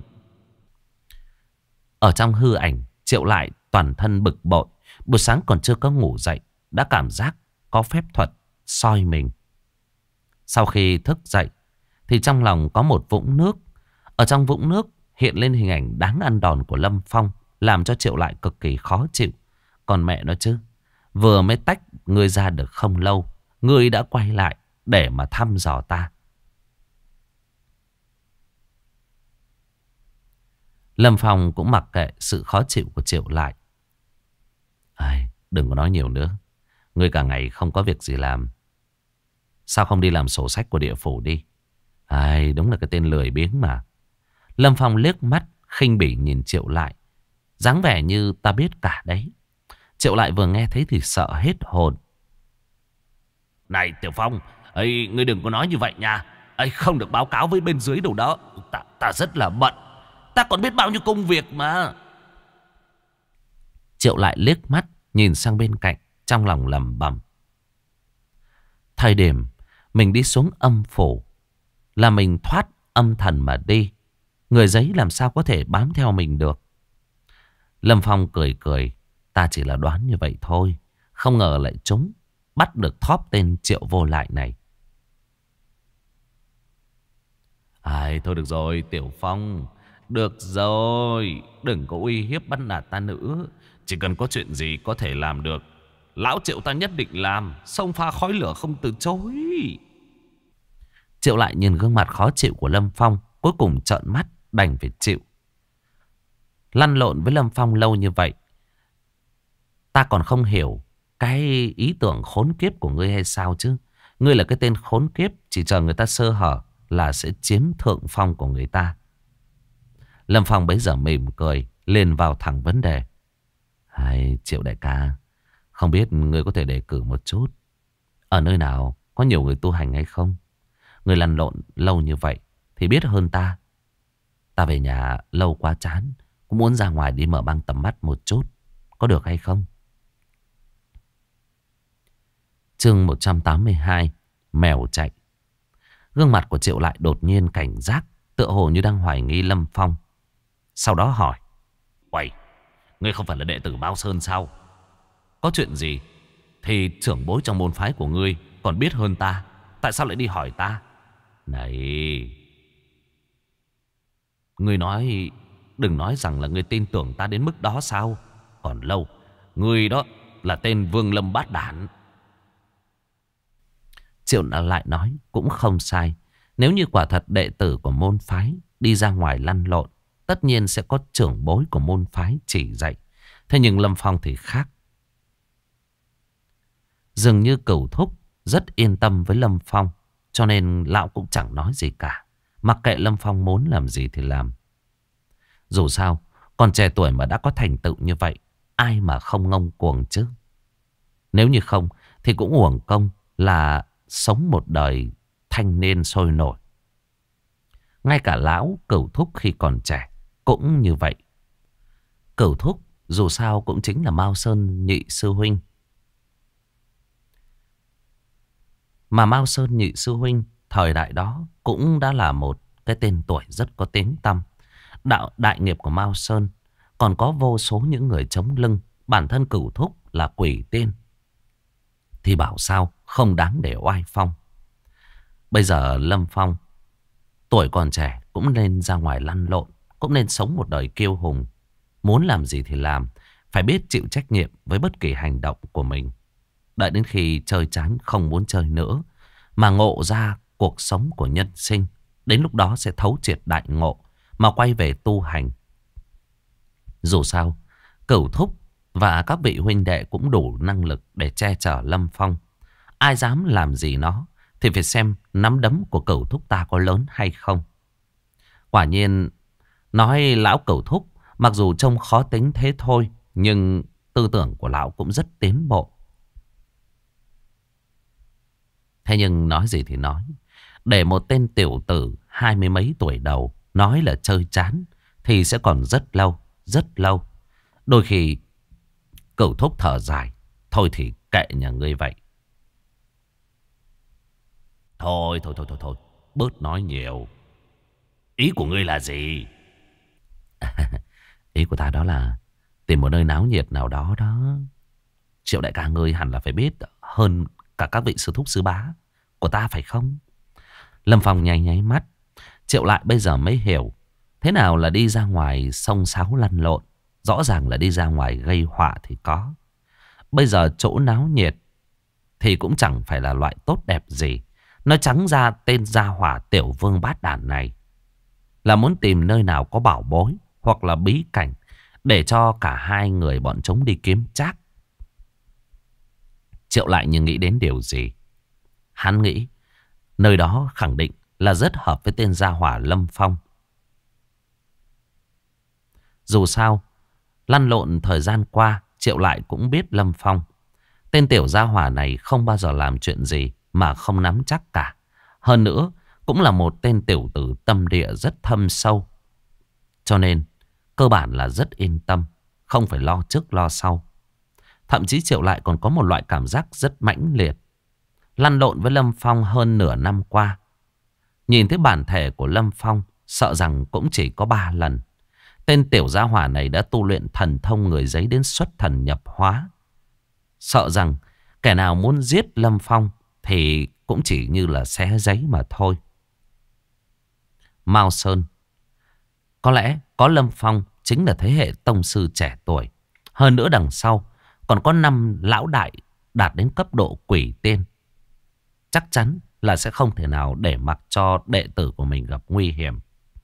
Speaker 1: Ở trong hư ảnh, Triệu Lại toàn thân bực bội. Buổi sáng còn chưa có ngủ dậy đã cảm giác có phép thuật soi mình. Sau khi thức dậy thì trong lòng có một vũng nước. Ở trong vũng nước hiện lên hình ảnh đáng ăn đòn của Lâm Phong, làm cho Triệu Lại cực kỳ khó chịu. Còn mẹ nó chứ, vừa mới tách ngươi ra được không lâu, ngươi đã quay lại để mà thăm dò ta. Lâm Phong cũng mặc kệ sự khó chịu của Triệu Lại. Ai, đừng có nói nhiều nữa. Ngươi cả ngày không có việc gì làm, sao không đi làm sổ sách của địa phủ đi? Ai, đúng là cái tên lười biếng mà. Lâm Phong liếc mắt khinh bỉ nhìn Triệu Lại, dáng vẻ như ta biết cả đấy. Triệu Lại vừa nghe thấy thì sợ hết hồn.
Speaker 2: Này Tiểu Phong, ấy ngươi đừng có nói như vậy nha. Ấy không được báo cáo với bên dưới đâu đó. Ta rất là bận. Ta còn biết bao nhiêu công việc mà.
Speaker 1: Triệu Lại liếc mắt nhìn sang bên cạnh, trong lòng lẩm bẩm. Thời điểm mình đi xuống âm phủ là mình thoát âm thần mà đi. Người giấy làm sao có thể bám theo mình được. Lâm Phong cười cười. Ta chỉ là đoán như vậy thôi, không ngờ lại trúng, bắt được thóp tên Triệu Vô Lại này.
Speaker 2: Ai, thôi được rồi Tiểu Phong, được rồi, đừng có uy hiếp bắt nạt ta nữa. Chỉ cần có chuyện gì có thể làm được, lão Triệu ta nhất định làm. Xông pha khói lửa không từ chối.
Speaker 1: Triệu Lại nhìn gương mặt khó chịu của Lâm Phong, cuối cùng trợn mắt đành phải chịu. Lăn lộn với Lâm Phong lâu như vậy, ta còn không hiểu cái ý tưởng khốn kiếp của ngươi hay sao chứ. Ngươi là cái tên khốn kiếp, chỉ chờ người ta sơ hở là sẽ chiếm thượng phong của người ta. Lâm Phong bấy giờ mỉm cười, liền vào thẳng vấn đề. Hay Triệu đại ca, không biết ngươi có thể đề cử một chút, ở nơi nào có nhiều người tu hành hay không? Ngươi lăn lộn lâu như vậy thì biết hơn ta. Ta về nhà lâu quá chán, cũng muốn ra ngoài đi mở mang tầm mắt một chút, có được hay không? Chương 182, mèo chạy. Gương mặt của Triệu Lại đột nhiên cảnh giác, tựa hồ như đang hoài nghi Lâm Phong. Sau đó hỏi.
Speaker 2: Uầy, ngươi không phải là đệ tử Mao Sơn sao? Có chuyện gì thì trưởng bối trong môn phái của ngươi còn biết hơn ta, tại sao lại đi hỏi ta? Này, ngươi nói, đừng nói rằng là ngươi tin tưởng ta đến mức đó sao? Còn lâu, ngươi đó là tên Vương Lâm Bát Đản.
Speaker 1: Triệu Lại nói cũng không sai. Nếu như quả thật đệ tử của môn phái đi ra ngoài lăn lộn, tất nhiên sẽ có trưởng bối của môn phái chỉ dạy. Thế nhưng Lâm Phong thì khác. Dường như Cửu Thúc rất yên tâm với Lâm Phong, cho nên lão cũng chẳng nói gì cả. Mặc kệ Lâm Phong muốn làm gì thì làm. Dù sao, còn trẻ tuổi mà đã có thành tựu như vậy, ai mà không ngông cuồng chứ. Nếu như không thì cũng uổng công là sống một đời thanh niên sôi nổi. Ngay cả lão Cửu Thúc khi còn trẻ cũng như vậy. Cửu Thúc dù sao cũng chính là Mao Sơn nhị sư huynh. Mà Mao Sơn nhị sư huynh thời đại đó cũng đã là một cái tên tuổi rất có tiếng tăm. Đại nghiệp của Mao Sơn còn có vô số những người chống lưng. Bản thân Cửu Thúc là quỷ tiên, thì bảo sao không đáng để oai phong. Bây giờ Lâm Phong tuổi còn trẻ cũng nên ra ngoài lăn lộn, cũng nên sống một đời kiêu hùng. Muốn làm gì thì làm. Phải biết chịu trách nhiệm với bất kỳ hành động của mình. Đợi đến khi chơi chán không muốn chơi nữa, mà ngộ ra cuộc sống của nhân sinh, đến lúc đó sẽ thấu triệt đại ngộ, mà quay về tu hành. Dù sao, Cửu Thúc và các vị huynh đệ cũng đủ năng lực để che chở Lâm Phong. Ai dám làm gì nó thì phải xem nắm đấm của Cửu Thúc ta có lớn hay không. Quả nhiên, nói lão Cửu Thúc mặc dù trông khó tính thế thôi, nhưng tư tưởng của lão cũng rất tiến bộ. Thế nhưng nói gì thì nói, để một tên tiểu tử 20 mấy tuổi đầu nói là chơi chán thì sẽ còn rất lâu, rất lâu. Đôi khi Cửu Thúc thở dài, thôi thì kệ nhà ngươi vậy.
Speaker 2: Thôi, bớt nói nhiều. Ý của ngươi là gì?
Speaker 1: Ý của ta đó là tìm một nơi náo nhiệt nào đó đó. Triệu đại ca ngươi hẳn là phải biết hơn cả các vị sư thúc sư bá của ta phải không? Lâm Phong nháy nháy mắt. Triệu lại bây giờ mới hiểu thế nào là đi ra ngoài xông xáo lăn lộn. Rõ ràng là đi ra ngoài gây họa thì có. Bây giờ chỗ náo nhiệt thì cũng chẳng phải là loại tốt đẹp gì. Nói trắng ra tên gia hỏa tiểu vương bát đản này là muốn tìm nơi nào có bảo bối hoặc là bí cảnh để cho cả hai người bọn chúng đi kiếm trác. Triệu lại như nghĩ đến điều gì. Hắn nghĩ nơi đó khẳng định là rất hợp với tên gia hỏa Lâm Phong. Dù sao, lăn lộn thời gian qua, Triệu lại cũng biết Lâm Phong. Tên tiểu gia hỏa này không bao giờ làm chuyện gì mà không nắm chắc cả. Hơn nữa, cũng là một tên tiểu tử tâm địa rất thâm sâu. Cho nên, cơ bản là rất yên tâm, không phải lo trước lo sau. Thậm chí Triệu lại còn có một loại cảm giác rất mãnh liệt. Lăn lộn với Lâm Phong hơn nửa năm qua. Nhìn thấy bản thể của Lâm Phong, sợ rằng cũng chỉ có 3 lần. Tên tiểu gia hỏa này đã tu luyện thần thông người giấy đến xuất thần nhập hóa. Sợ rằng kẻ nào muốn giết Lâm Phong thì cũng chỉ như là xé giấy mà thôi. Mao Sơn. Có lẽ có Lâm Phong chính là thế hệ tông sư trẻ tuổi. Hơn nữa đằng sau còn có 5 lão đại đạt đến cấp độ quỷ tiên. Chắc chắn là sẽ không thể nào để mặc cho đệ tử của mình gặp nguy hiểm.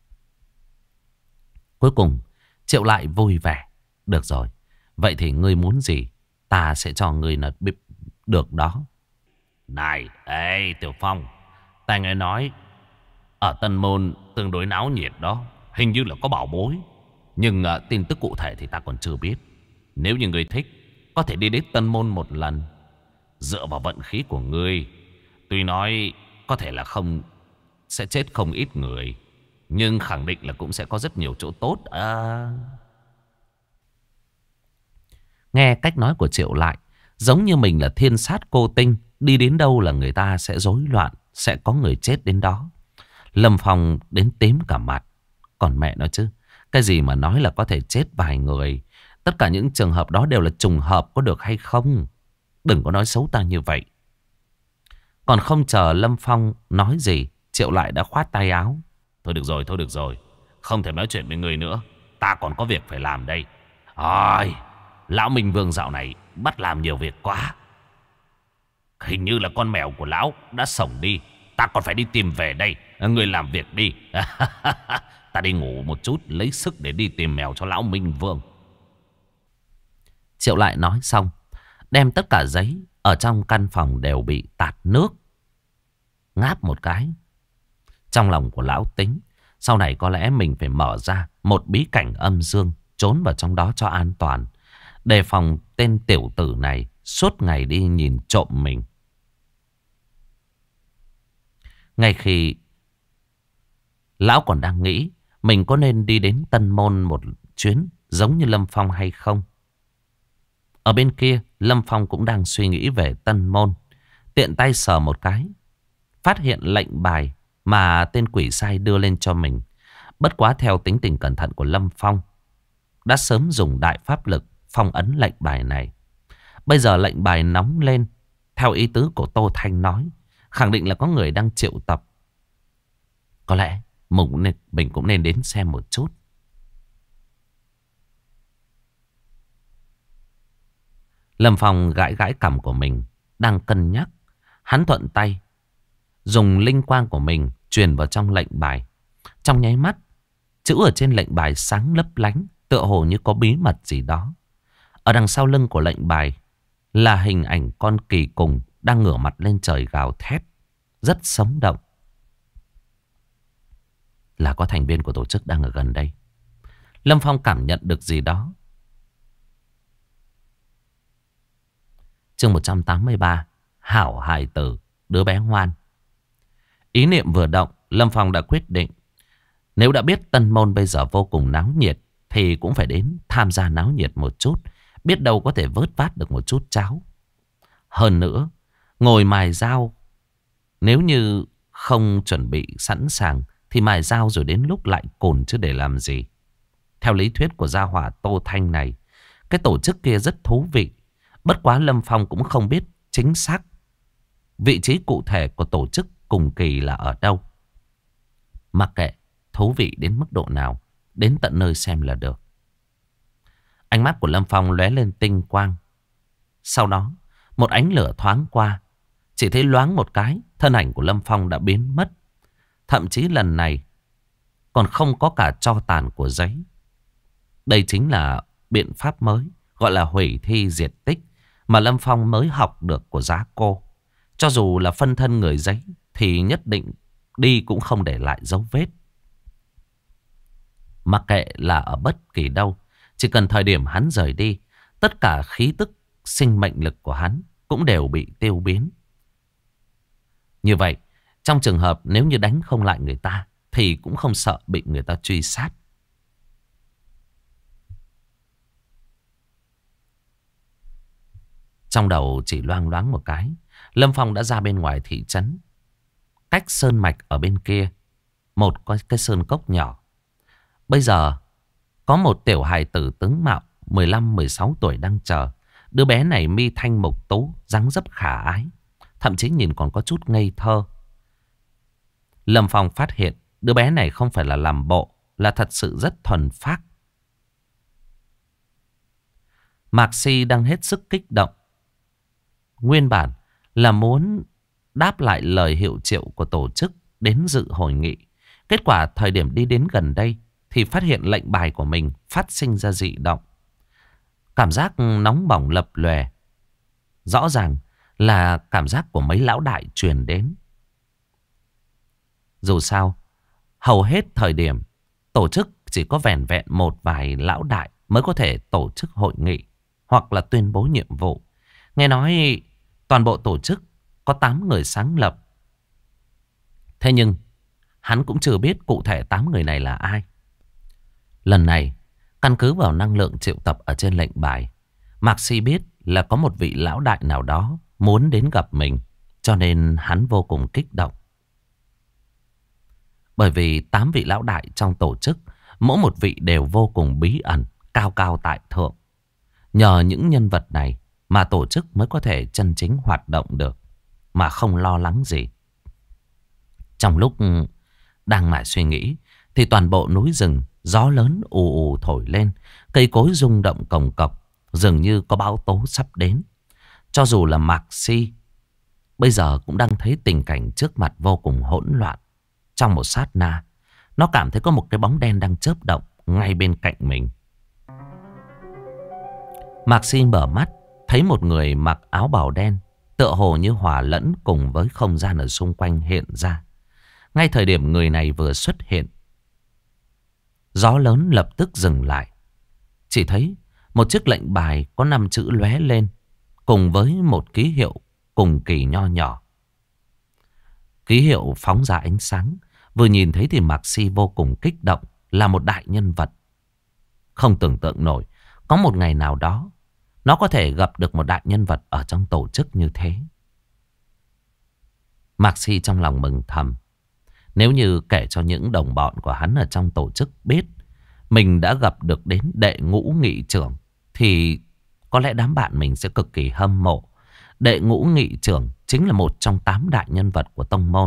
Speaker 1: Cuối cùng Triệu lại vui vẻ. Được rồi, vậy thì ngươi muốn gì ta sẽ cho ngươi là biết được đó.
Speaker 2: Này, ê Tiểu Phong, ta nghe nói ở Tân Môn tương đối náo nhiệt đó, hình như là có bảo bối. Nhưng tin tức cụ thể thì ta còn chưa biết. Nếu như ngươi thích, có thể đi đến Tân Môn một lần. Dựa vào vận khí của ngươi, tuy nói có thể là sẽ chết không ít người, nhưng khẳng định là cũng sẽ có rất nhiều chỗ tốt.
Speaker 1: Nghe cách nói của Triệu lại giống như mình là thiên sát cô tinh. Đi đến đâu là người ta sẽ rối loạn, sẽ có người chết đến đó. Lâm Phong đến tím cả mặt. Còn mẹ nó chứ, cái gì mà nói là có thể chết vài người. Tất cả những trường hợp đó đều là trùng hợp, có được hay không? Đừng có nói xấu ta như vậy. Còn không chờ Lâm Phong nói gì, Triệu lại đã khoát tay áo.
Speaker 2: Thôi được rồi. Không thể nói chuyện với người nữa. Ta còn có việc phải làm đây. Ôi, lão Minh Vương dạo này bắt làm nhiều việc quá. Hình như là con mèo của lão đã sổng đi. Ta còn phải đi tìm về đây. Người làm việc đi. Ta đi ngủ một chút, lấy sức để đi tìm mèo cho lão Minh Vương.
Speaker 1: Triệu lại nói xong, đem tất cả giấy ở trong căn phòng đều bị tạt nước. Ngáp một cái. Trong lòng của lão tính, sau này có lẽ mình phải mở ra một bí cảnh âm dương, trốn vào trong đó cho an toàn, đề phòng tên tiểu tử này suốt ngày đi nhìn trộm mình. Ngay khi lão còn đang nghĩ mình có nên đi đến Tân Môn một chuyến giống như Lâm Phong hay không, ở bên kia Lâm Phong cũng đang suy nghĩ về Tân Môn. Tiện tay sờ một cái, phát hiện lệnh bài mà tên quỷ sai đưa lên cho mình. Bất quá theo tính tình cẩn thận của Lâm Phong, đã sớm dùng đại pháp lực phong ấn lệnh bài này. Bây giờ lệnh bài nóng lên, theo ý tứ của Tô Thanh nói, khẳng định là có người đang triệu tập. Có lẽ mình cũng nên đến xem một chút. Lâm Phong gãi gãi cằm của mình, đang cân nhắc. Hắn thuận tay dùng linh quang của mình truyền vào trong lệnh bài. Trong nháy mắt, chữ ở trên lệnh bài sáng lấp lánh, tựa hồ như có bí mật gì đó. Ở đằng sau lưng của lệnh bài là hình ảnh con kỳ cùng đang ngửa mặt lên trời gào thét, rất sống động. Là có thành viên của tổ chức đang ở gần đây. Lâm Phong cảm nhận được gì đó. Chương 183. Hảo hài tử, đứa bé ngoan. Ý niệm vừa động, Lâm Phong đã quyết định, nếu đã biết Tân Môn bây giờ vô cùng náo nhiệt thì cũng phải đến tham gia náo nhiệt một chút. Biết đâu có thể vớt vát được một chút cháo. Hơn nữa, ngồi mài dao, nếu như không chuẩn bị sẵn sàng thì mài dao rồi đến lúc lại cồn chứ để làm gì. Theo lý thuyết của gia hỏa Tô Thanh này, cái tổ chức kia rất thú vị. Bất quá Lâm Phong cũng không biết chính xác vị trí cụ thể của tổ chức cùng kỳ là ở đâu. Mặc kệ thú vị đến mức độ nào, đến tận nơi xem là được. Ánh mắt của Lâm Phong lóe lên tinh quang. Sau đó, một ánh lửa thoáng qua. Chỉ thấy loáng một cái, thân ảnh của Lâm Phong đã biến mất. Thậm chí lần này còn không có cả tro tàn của giấy. Đây chính là biện pháp mới, gọi là hủy thi diệt tích, mà Lâm Phong mới học được của Giá Cô. Cho dù là phân thân người giấy thì nhất định đi cũng không để lại dấu vết. Mặc kệ là ở bất kỳ đâu, chỉ cần thời điểm hắn rời đi, tất cả khí tức sinh mệnh lực của hắn cũng đều bị tiêu biến. Như vậy, trong trường hợp nếu như đánh không lại người ta thì cũng không sợ bị người ta truy sát. Trong đầu chỉ loang loáng một cái, Lâm Phong đã ra bên ngoài thị trấn. Cách sơn mạch ở bên kia, một cái sơn cốc nhỏ. Bây giờ, có một tiểu hài tử tướng mạo 15-16 tuổi đang chờ. Đứa bé này mi thanh mục tú, dáng dấp khả ái. Thậm chí nhìn còn có chút ngây thơ. Lâm Phong phát hiện đứa bé này không phải là làm bộ, là thật sự rất thuần phác. Mạc Si đang hết sức kích động. Nguyên bản là muốn đáp lại lời hiệu triệu của tổ chức đến dự hội nghị. Kết quả thời điểm đi đến gần đây thì phát hiện lệnh bài của mình phát sinh ra dị động. Cảm giác nóng bỏng lập lòe. Rõ ràng là cảm giác của mấy lão đại truyền đến. Dù sao, hầu hết thời điểm tổ chức chỉ có vẻn vẹn một vài lão đại mới có thể tổ chức hội nghị hoặc là tuyên bố nhiệm vụ. Nghe nói toàn bộ tổ chức có 8 người sáng lập. Thế nhưng hắn cũng chưa biết cụ thể 8 người này là ai. Lần này, căn cứ vào năng lượng triệu tập ở trên lệnh bài, Mạc Si biết là có một vị lão đại nào đó muốn đến gặp mình, cho nên hắn vô cùng kích động. Bởi vì 8 vị lão đại trong tổ chức, mỗi một vị đều vô cùng bí ẩn, cao cao tại thượng. Nhờ những nhân vật này mà tổ chức mới có thể chân chính hoạt động được, mà không lo lắng gì. Trong lúc đang mải suy nghĩ thì toàn bộ núi rừng gió lớn ù ù thổi lên, cây cối rung động cồng cọc, dường như có bão tố sắp đến. Cho dù là Mạc Si bây giờ cũng đang thấy tình cảnh trước mặt vô cùng hỗn loạn. Trong một sát na, nó cảm thấy có một cái bóng đen đang chớp động ngay bên cạnh mình. Mạc Si mở mắt, thấy một người mặc áo bào đen, tựa hồ như hòa lẫn cùng với không gian ở xung quanh hiện ra. Ngay thời điểm người này vừa xuất hiện, gió lớn lập tức dừng lại. Chỉ thấy một chiếc lệnh bài có 5 chữ lóe lên, cùng với một ký hiệu cùng kỳ nho nhỏ. Ký hiệu phóng ra ánh sáng. Vừa nhìn thấy thì Mạc Si vô cùng kích động, là một đại nhân vật. Không tưởng tượng nổi có một ngày nào đó nó có thể gặp được một đại nhân vật ở trong tổ chức như thế. Mạc Si trong lòng mừng thầm. Nếu như kể cho những đồng bọn của hắn ở trong tổ chức biết mình đã gặp được đến đệ ngũ nghị trưởng, thì có lẽ đám bạn mình sẽ cực kỳ hâm mộ. Đệ ngũ nghị trưởng chính là một trong 8 đại nhân vật của tông môn.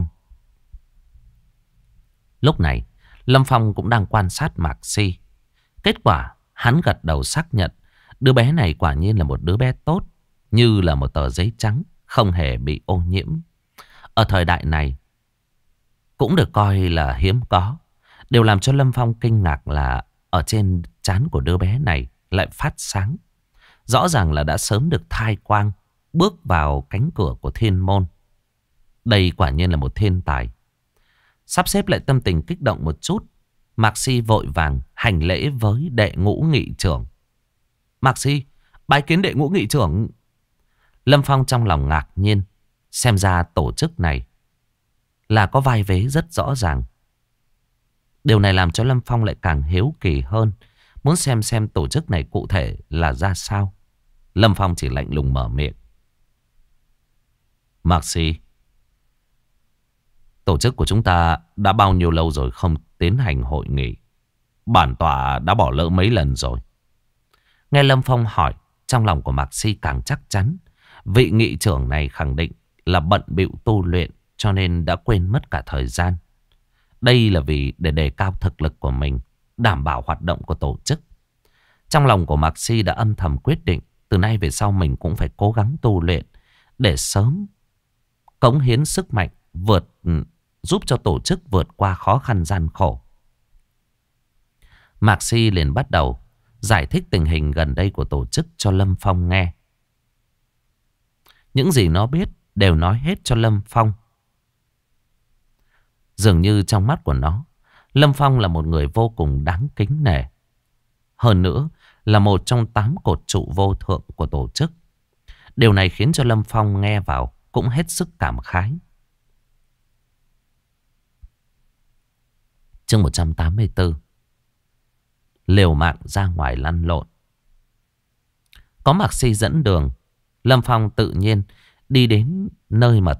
Speaker 1: Lúc này, Lâm Phong cũng đang quan sát Mạc Si. Kết quả, hắn gật đầu xác nhận đứa bé này quả nhiên là một đứa bé tốt, như là một tờ giấy trắng, không hề bị ô nhiễm. Ở thời đại này cũng được coi là hiếm có. Điều làm cho Lâm Phong kinh ngạc là ở trên trán của đứa bé này lại phát sáng. Rõ ràng là đã sớm được thai quang, bước vào cánh cửa của thiên môn. Đây quả nhiên là một thiên tài. Sắp xếp lại tâm tình kích động một chút, Mạc Si vội vàng hành lễ với đệ ngũ nghị trưởng. Mạc Si, bái kiến đệ ngũ nghị trưởng. Lâm Phong trong lòng ngạc nhiên. Xem ra tổ chức này là có vai vế rất rõ ràng. Điều này làm cho Lâm Phong lại càng hiếu kỳ hơn, muốn xem tổ chức này cụ thể là ra sao. Lâm Phong chỉ lạnh lùng mở miệng. Mạc Si, tổ chức của chúng ta đã bao nhiêu lâu rồi không tiến hành hội nghị? Bản tọa đã bỏ lỡ mấy lần rồi. Nghe Lâm Phong hỏi, trong lòng của Mạc Si càng chắc chắn. Vị nghị trưởng này khẳng định là bận bịu tu luyện, cho nên đã quên mất cả thời gian. Đây là vì để đề cao thực lực của mình, đảm bảo hoạt động của tổ chức. Trong lòng của Mạc Si đã âm thầm quyết định, từ nay về sau mình cũng phải cố gắng tu luyện để sớm cống hiến sức mạnh giúp cho tổ chức vượt qua khó khăn gian khổ. Mạc Si liền bắt đầu giải thích tình hình gần đây của tổ chức cho Lâm Phong nghe. Những gì nó biết đều nói hết cho Lâm Phong. Dường như trong mắt của nó, Lâm Phong là một người vô cùng đáng kính nể. Hơn nữa là một trong 8 cột trụ vô thượng của tổ chức. Điều này khiến cho Lâm Phong nghe vào cũng hết sức cảm khái. Chương 184. Liều mạng ra ngoài lăn lộn. Có Mạc Si dẫn đường, Lâm Phong tự nhiên đi đến nơi mà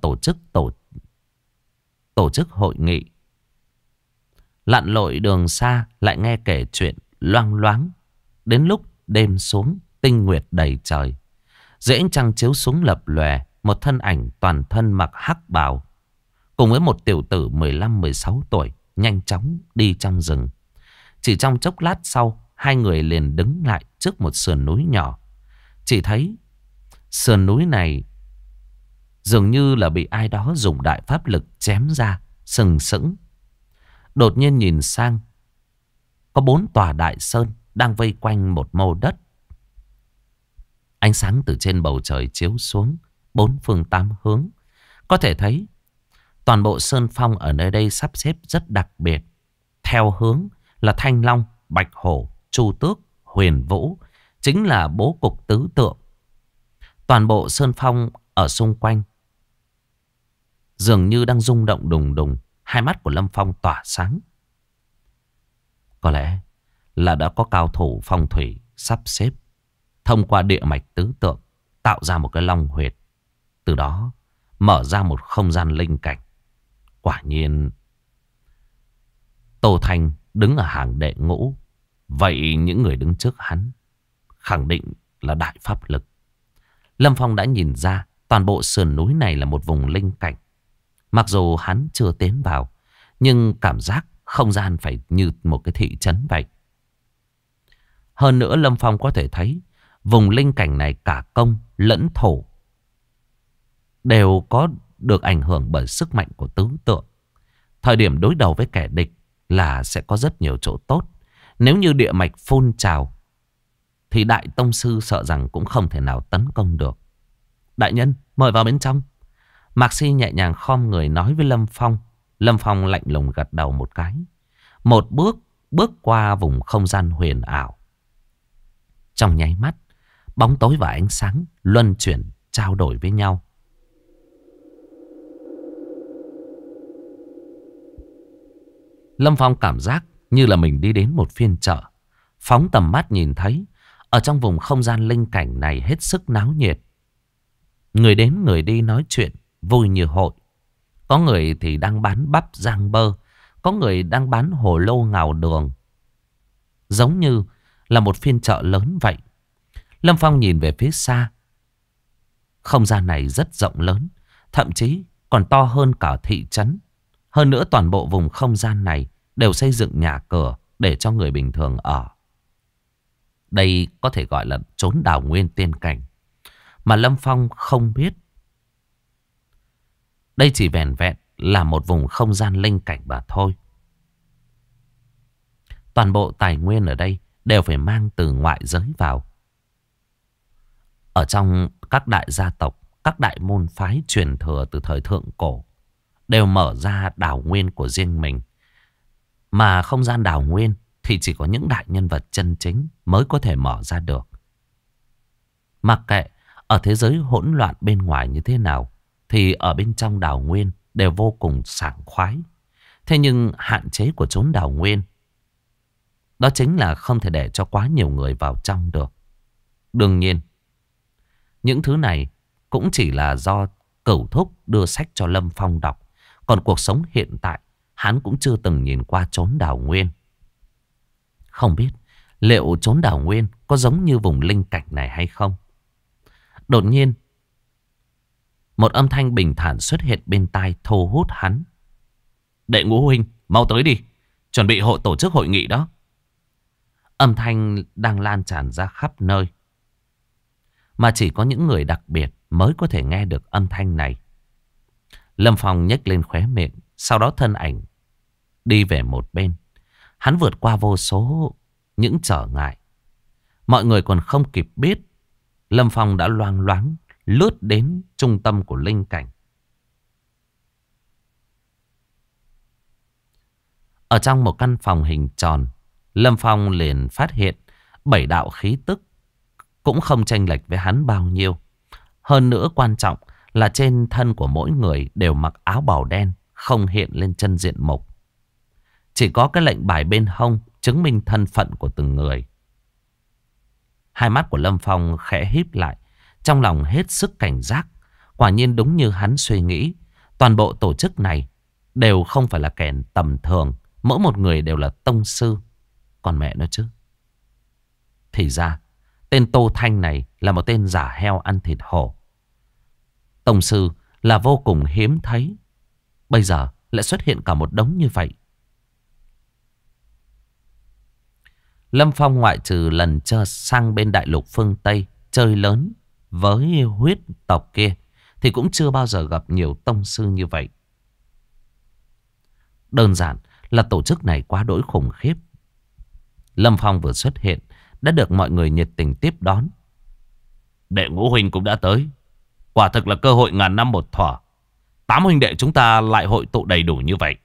Speaker 1: tổ chức hội nghị. Lặn lội đường xa lại nghe kể chuyện loang loáng. Đến lúc đêm xuống, tinh nguyệt đầy trời. Dưới ánh trăng chiếu xuống lập lòe, một thân ảnh toàn thân mặc hắc bào cùng với một tiểu tử 15-16 tuổi nhanh chóng đi trong rừng. Chỉ trong chốc lát sau, hai người liền đứng lại trước một sườn núi nhỏ. Chỉ thấy sườn núi này dường như là bị ai đó dùng đại pháp lực chém ra, sừng sững. Đột nhiên nhìn sang, có 4 tòa đại sơn đang vây quanh một mô đất. Ánh sáng từ trên bầu trời chiếu xuống 4 phương 8 hướng. Có thể thấy toàn bộ sơn phong ở nơi đây sắp xếp rất đặc biệt. Theo hướng là Thanh Long, Bạch Hổ, Chu Tước, Huyền Vũ, chính là bố cục tứ tượng. Toàn bộ sơn phong ở xung quanh dường như đang rung động đùng đùng. Hai mắt của Lâm Phong tỏa sáng. Có lẽ là đã có cao thủ phong thủy sắp xếp thông qua địa mạch tứ tượng, tạo ra một cái long huyệt, từ đó mở ra một không gian linh cảnh. Quả nhiên Tô Thanh đứng ở hàng đệ ngũ. Vậy những người đứng trước hắn khẳng định là đại pháp lực. Lâm Phong đã nhìn ra toàn bộ sườn núi này là một vùng linh cảnh. Mặc dù hắn chưa tiến vào, nhưng cảm giác không gian phải như một cái thị trấn vậy. Hơn nữa Lâm Phong có thể thấy vùng linh cảnh này cả công lẫn thổ đều có được ảnh hưởng bởi sức mạnh của tứ tượng. Thời điểm đối đầu với kẻ địch là sẽ có rất nhiều chỗ tốt. Nếu như địa mạch phun trào thì đại tông sư sợ rằng cũng không thể nào tấn công được. Đại nhân, mời vào bên trong. Mạc Si nhẹ nhàng khom người nói với Lâm Phong. Lâm Phong lạnh lùng gật đầu một cái. Một bước qua vùng không gian huyền ảo. Trong nháy mắt, bóng tối và ánh sáng luân chuyển trao đổi với nhau. Lâm Phong cảm giác như là mình đi đến một phiên chợ. Phóng tầm mắt nhìn thấy, ở trong vùng không gian linh cảnh này hết sức náo nhiệt. Người đến người đi nói chuyện vui như hội. Có người thì đang bán bắp rang bơ, có người đang bán hồ lô ngào đường. Giống như là một phiên chợ lớn vậy. Lâm Phong nhìn về phía xa. Không gian này rất rộng lớn, thậm chí còn to hơn cả thị trấn. Hơn nữa toàn bộ vùng không gian này đều xây dựng nhà cửa để cho người bình thường ở. Đây có thể gọi là chốn đào nguyên tiên cảnh. mà Lâm Phong không biết. Đây chỉ vẻn vẹn là một vùng không gian linh cảnh mà thôi. Toàn bộ tài nguyên ở đây đều phải mang từ ngoại giới vào. Ở trong các đại gia tộc, các đại môn phái truyền thừa từ thời thượng cổ đều mở ra đào nguyên của riêng mình. Mà không gian đào nguyên thì chỉ có những đại nhân vật chân chính mới có thể mở ra được. Mặc kệ ở thế giới hỗn loạn bên ngoài như thế nào, thì ở bên trong đào nguyên đều vô cùng sảng khoái. Thế nhưng hạn chế của chốn đào nguyên đó chính là không thể để cho quá nhiều người vào trong được. Đương nhiên, những thứ này cũng chỉ là do Cửu Thúc đưa sách cho Lâm Phong đọc. Còn cuộc sống hiện tại, hắn cũng chưa từng nhìn qua chốn đào nguyên. Không biết liệu chốn đào nguyên có giống như vùng linh cảnh này hay không. Đột nhiên, một âm thanh bình thản xuất hiện bên tai thu hút hắn. Đệ Ngũ huynh, mau tới đi. Chuẩn bị tổ chức hội nghị đó. Âm thanh đang lan tràn ra khắp nơi, mà chỉ có những người đặc biệt mới có thể nghe được âm thanh này. Lâm Phong nhếch lên khóe miệng, sau đó thân ảnh đi về một bên. Hắn vượt qua vô số những trở ngại. Mọi người còn không kịp biết, Lâm Phong đã loang loáng lướt đến trung tâm của linh cảnh. Ở trong một căn phòng hình tròn, Lâm Phong liền phát hiện 7 đạo khí tức cũng không chênh lệch với hắn bao nhiêu. Hơn nữa quan trọng là trên thân của mỗi người đều mặc áo bào đen, không hiện lên chân diện mục. Chỉ có cái lệnh bài bên hông chứng minh thân phận của từng người. Hai mắt của Lâm Phong khẽ híp lại, trong lòng hết sức cảnh giác. Quả nhiên đúng như hắn suy nghĩ, toàn bộ tổ chức này đều không phải là kẻ tầm thường. Mỗi một người đều là tông sư. Còn mẹ nó chứ. Thì ra tên Tô Thanh này là một tên giả heo ăn thịt hổ. Tông sư là vô cùng hiếm thấy, bây giờ lại xuất hiện cả một đống như vậy. Lâm Phong ngoại trừ lần sang bên đại lục phương Tây chơi lớn với huyết tộc kia, thì cũng chưa bao giờ gặp nhiều tông sư như vậy. Đơn giản là tổ chức này quá đỗi khủng khiếp. Lâm Phong vừa xuất hiện đã được mọi người nhiệt tình tiếp đón. Đệ Ngũ huynh cũng đã tới. Quả thực là cơ hội ngàn năm một thỏa. 8 huynh đệ chúng ta lại hội tụ đầy đủ như vậy.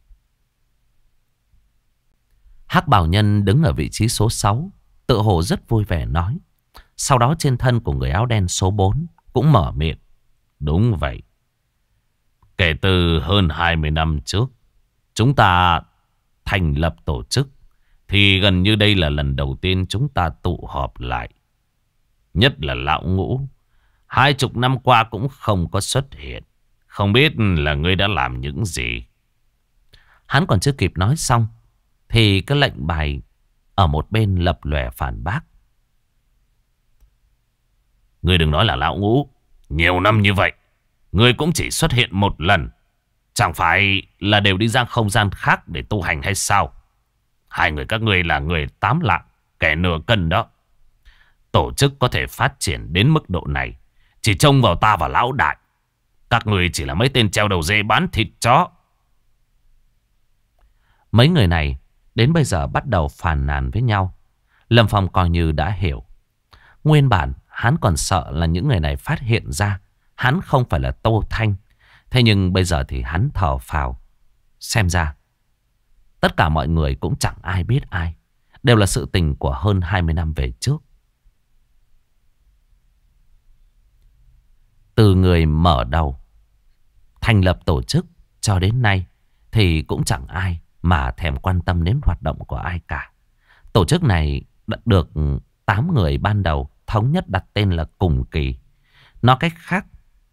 Speaker 1: Hắc Bảo Nhân đứng ở vị trí số 6, tự hồ rất vui vẻ nói. Sau đó trên thân của người áo đen số 4 cũng mở miệng. Đúng vậy. Kể từ hơn 20 năm trước, chúng ta thành lập tổ chức, thì gần như đây là lần đầu tiên chúng ta tụ họp lại. Nhất là lão Ngũ, 20 năm qua cũng không có xuất hiện. Không biết là ngươi đã làm những gì. Hắn còn chưa kịp nói xong, thì cái lệnh bài ở một bên lập lòe phản bác. Ngươi đừng nói là lão Ngũ. Nhiều năm như vậy, ngươi cũng chỉ xuất hiện một lần. Chẳng phải là đều đi ra không gian khác để tu hành hay sao? Hai người các ngươi là người 8 lạng, kẻ nửa cân đó. Tổ chức có thể phát triển đến mức độ này chỉ trông vào ta và lão đại. Các người chỉ là mấy tên treo đầu dê bán thịt chó. Mấy người này đến bây giờ bắt đầu phàn nàn với nhau. Lâm Phong coi như đã hiểu. Nguyên bản hắn còn sợ là những người này phát hiện ra hắn không phải là Tô Thanh. Thế nhưng bây giờ thì hắn thở phào. Xem ra tất cả mọi người cũng chẳng ai biết ai. Đều là sự tình của hơn 20 năm về trước. Từ người mở đầu thành lập tổ chức cho đến nay thì cũng chẳng ai mà thèm quan tâm đến hoạt động của ai cả. Tổ chức này được 8 người ban đầu thống nhất đặt tên là Cùng Kỳ. Nói cách khác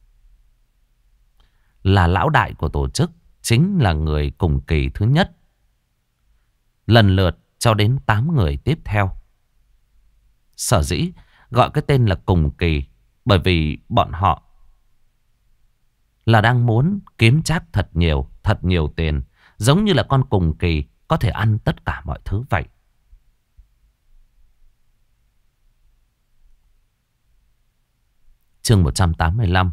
Speaker 1: là lão đại của tổ chức chính là người Cùng Kỳ thứ nhất. Lần lượt cho đến 8 người tiếp theo. Sở dĩ gọi cái tên là Cùng Kỳ bởi vì bọn họ là đang muốn kiếm trác thật nhiều tiền. Giống như là con Cùng Kỳ có thể ăn tất cả mọi thứ vậy. Chương 185.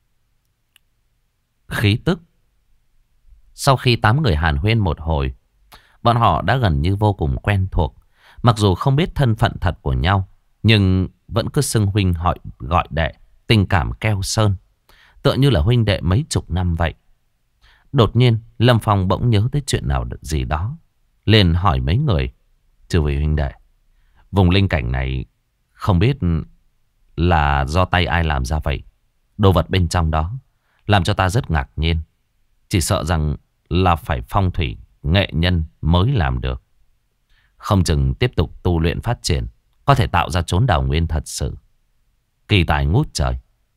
Speaker 1: Khí tức. Sau khi 8 người hàn huyên một hồi, bọn họ đã gần như vô cùng quen thuộc. Mặc dù không biết thân phận thật của nhau, nhưng vẫn cứ xưng huynh gọi đệ, tình cảm keo sơn, tựa như là huynh đệ mấy chục năm vậy. Đột nhiên Lâm Phong bỗng nhớ tới chuyện nào gì đó, liền hỏi mấy người: chư vị huynh đệ, vùng linh cảnh này không biết là do tay ai làm ra vậy? Đồ vật bên trong đó làm cho ta rất ngạc nhiên. Chỉ sợ rằng là phải phong thủy nghệ nhân mới làm được. Không chừng tiếp tục tu luyện phát triển, có thể tạo ra chốn đào nguyên thật sự kỳ tài ngút trời.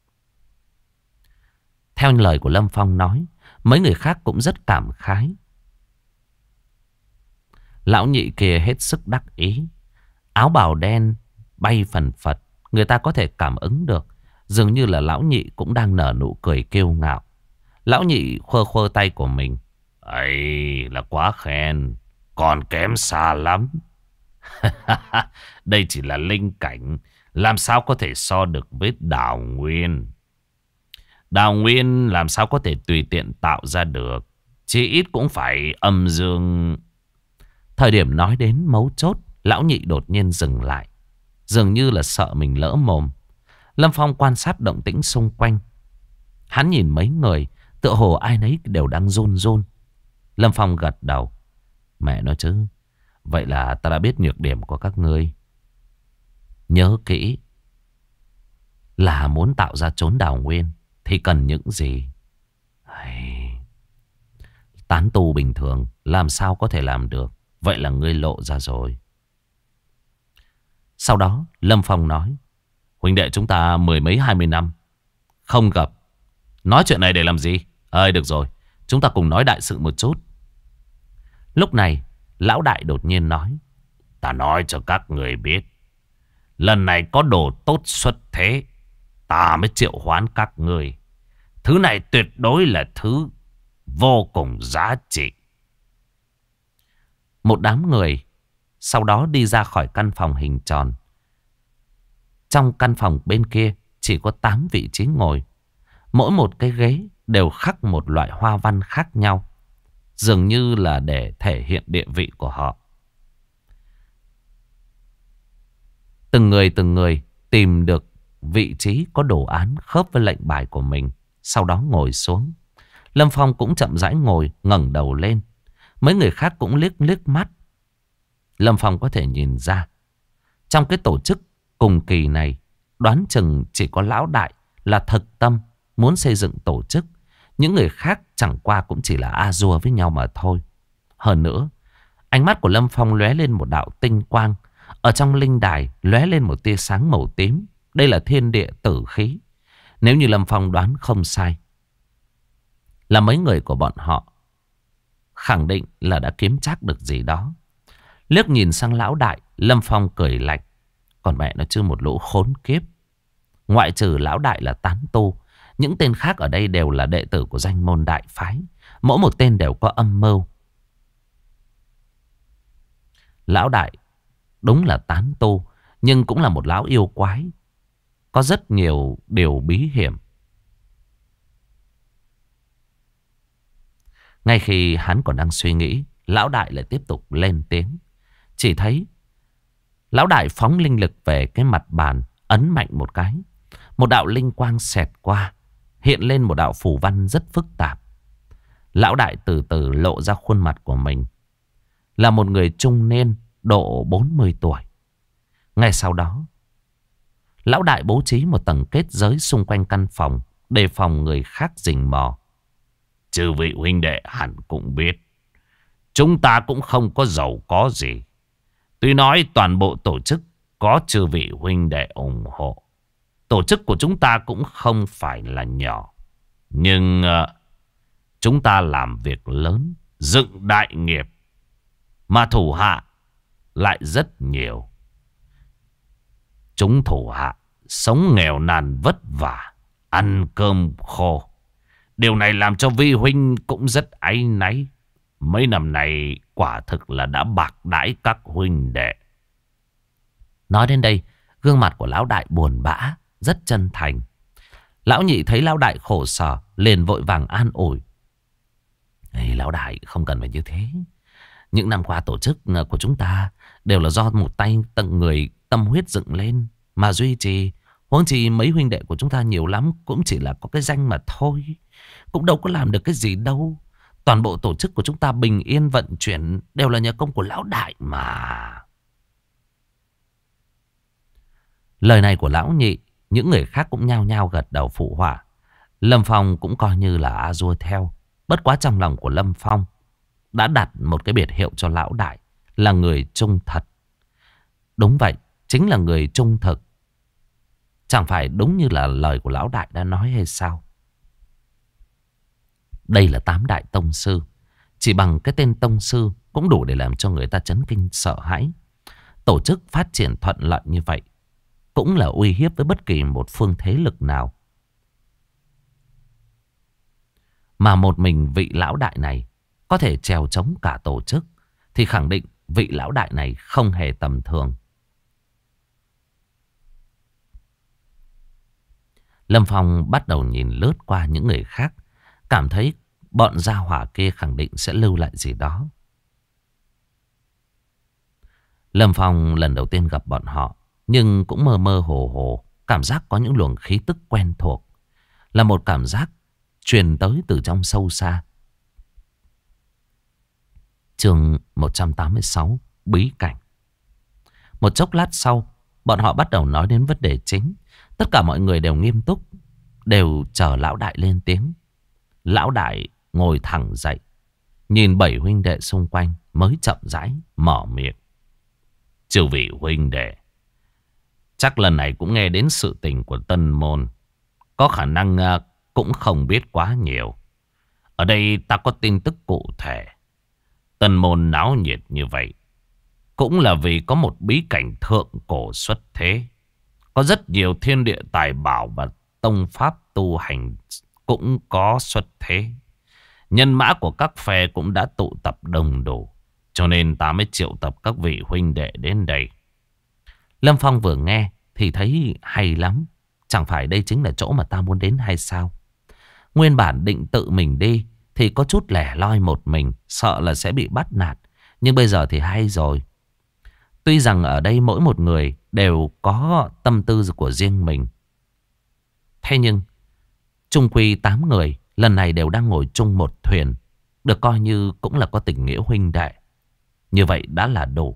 Speaker 1: Theo lời của Lâm Phong nói, mấy người khác cũng rất cảm khái. Lão nhị kia hết sức đắc ý, áo bào đen bay phần phật, người ta có thể cảm ứng được. Dường như là lão nhị cũng đang nở nụ cười kiêu ngạo. Lão nhị khơ khơ tay của mình: ấy là quá khen, còn kém xa lắm. Đây chỉ là linh cảnh, làm sao có thể so được với đào nguyên. Đào nguyên làm sao có thể tùy tiện tạo ra được, chỉ ít cũng phải âm dương. Thời điểm nói đến mấu chốt, lão nhị đột nhiên dừng lại, dường như là sợ mình lỡ mồm. Lâm Phong quan sát động tĩnh xung quanh. Hắn nhìn mấy người, tựa hồ ai nấy đều đang run run. Lâm Phong gật đầu: mẹ nói chứ, vậy là ta đã biết nhược điểm của các ngươi. Nhớ kỹ, là muốn tạo ra chốn đào nguyên thì cần những gì? Tán tu bình thường làm sao có thể làm được, vậy là ngươi lộ ra rồi. Sau đó Lâm Phong nói: huynh đệ chúng ta mười mấy 20 năm không gặp, nói chuyện này để làm gì? Được rồi, chúng ta cùng nói đại sự một chút. Lúc này lão đại đột nhiên nói: ta nói cho các người biết, lần này có đồ tốt xuất thế, ta mới triệu hoán các người. Thứ này tuyệt đối là thứ vô cùng giá trị. Một đám người sau đó đi ra khỏi căn phòng hình tròn. Trong căn phòng bên kia chỉ có 8 vị trí ngồi. Mỗi một cái ghế đều khắc một loại hoa văn khác nhau, dường như là để thể hiện địa vị của họ. Từng người tìm được vị trí có đồ án khớp với lệnh bài của mình, sau đó ngồi xuống. Lâm Phong cũng chậm rãi ngồi, ngẩng đầu lên. Mấy người khác cũng liếc liếc mắt. Lâm Phong có thể nhìn ra, trong cái tổ chức cùng kỳ này, đoán chừng chỉ có lão đại là thực tâm muốn xây dựng tổ chức. Những người khác chẳng qua cũng chỉ là a dua với nhau mà thôi. Hơn nữa, ánh mắt của Lâm Phong lóe lên một đạo tinh quang. Ở trong linh đài lóe lên một tia sáng màu tím. Đây là thiên địa tử khí. Nếu như Lâm Phong đoán không sai, là mấy người của bọn họ khẳng định là đã kiếm trác được gì đó. Liếc nhìn sang lão đại, Lâm Phong cười lạnh: còn mẹ nó chứ một lũ khốn kiếp. Ngoại trừ lão đại là tán tu, những tên khác ở đây đều là đệ tử của danh môn đại phái. Mỗi một tên đều có âm mưu. Lão đại đúng là tán tu, nhưng cũng là một lão yêu quái, có rất nhiều điều bí hiểm. Ngay khi hắn còn đang suy nghĩ, lão đại lại tiếp tục lên tiếng. Chỉ thấy lão đại phóng linh lực về cái mặt bàn, ấn mạnh một cái. Một đạo linh quang xẹt qua, hiện lên một đạo phù văn rất phức tạp. Lão đại từ từ lộ ra khuôn mặt của mình, là một người trung niên độ 40 tuổi. Ngay sau đó, lão đại bố trí một tầng kết giới xung quanh căn phòng, đề phòng người khác rình mò. Chư vị huynh đệ hẳn cũng biết, chúng ta cũng không có giàu có gì. Tuy nói toàn bộ tổ chức có chư vị huynh đệ ủng hộ, tổ chức của chúng ta cũng không phải là nhỏ. Nhưng chúng ta làm việc lớn, dựng đại nghiệp, mà thủ hạ lại rất nhiều. Chúng thủ hạ sống nghèo nàn vất vả, ăn cơm khô. Điều này làm cho vi huynh cũng rất áy náy. Mấy năm này quả thực là đã bạc đãi các huynh đệ. Nói đến đây, gương mặt của lão đại buồn bã, rất chân thành. Lão Nhị thấy lão đại khổ sở, liền vội vàng an ủi. Ê, lão đại không cần phải như thế. Những năm qua tổ chức của chúng ta đều là do một tay tận người tâm huyết dựng lên mà duy trì. Huống chi mấy huynh đệ của chúng ta nhiều lắm cũng chỉ là có cái danh mà thôi. Cũng đâu có làm được cái gì đâu. Toàn bộ tổ chức của chúng ta bình yên vận chuyển đều là nhờ công của lão đại mà. Lời này của lão Nhị, những người khác cũng nhao nhao gật đầu phụ họa. Lâm Phong cũng coi như là a dua theo. Bất quá trong lòng của Lâm Phong đã đặt một cái biệt hiệu cho lão đại là người trung thật. Đúng vậy, chính là người trung thực. Chẳng phải đúng như là lời của lão đại đã nói hay sao? Đây là 8 đại tông sư. Chỉ bằng cái tên tông sư cũng đủ để làm cho người ta chấn kinh sợ hãi. Tổ chức phát triển thuận lợi như vậy cũng là uy hiếp với bất kỳ một phương thế lực nào. Mà một mình vị lão đại này có thể trèo chống cả tổ chức thì khẳng định vị lão đại này không hề tầm thường. Lâm Phong bắt đầu nhìn lướt qua những người khác, cảm thấy bọn gia hỏa kia khẳng định sẽ lưu lại gì đó. Lâm Phong lần đầu tiên gặp bọn họ, nhưng cũng mơ mơ hồ hồ, cảm giác có những luồng khí tức quen thuộc. Là một cảm giác truyền tới từ trong sâu xa. Chương 186, bí cảnh. Một chốc lát sau, bọn họ bắt đầu nói đến vấn đề chính. Tất cả mọi người đều nghiêm túc, đều chờ lão đại lên tiếng. Lão đại ngồi thẳng dậy, nhìn 7 huynh đệ xung quanh mới chậm rãi mở miệng. Chư vị huynh đệ, chắc lần này cũng nghe đến sự tình của Tân Môn. Có khả năng cũng không biết quá nhiều. Ở đây ta có tin tức cụ thể. Tân Môn náo nhiệt như vậy cũng là vì có một bí cảnh thượng cổ xuất thế. Có rất nhiều thiên địa tài bảo và tông pháp tu hành cũng có xuất thế. Nhân mã của các phe cũng đã tụ tập đông đủ, cho nên ta mới triệu tập các vị huynh đệ đến đây. Lâm Phong vừa nghe thì thấy hay lắm. Chẳng phải đây chính là chỗ mà ta muốn đến hay sao? Nguyên bản định tự mình đi thì có chút lẻ loi một mình, sợ là sẽ bị bắt nạt. Nhưng bây giờ thì hay rồi. Tuy rằng ở đây mỗi một người đều có tâm tư của riêng mình. Thế nhưng chung quy 8 người lần này đều đang ngồi chung một thuyền, được coi như cũng là có tình nghĩa huynh đệ. Như vậy đã là đủ.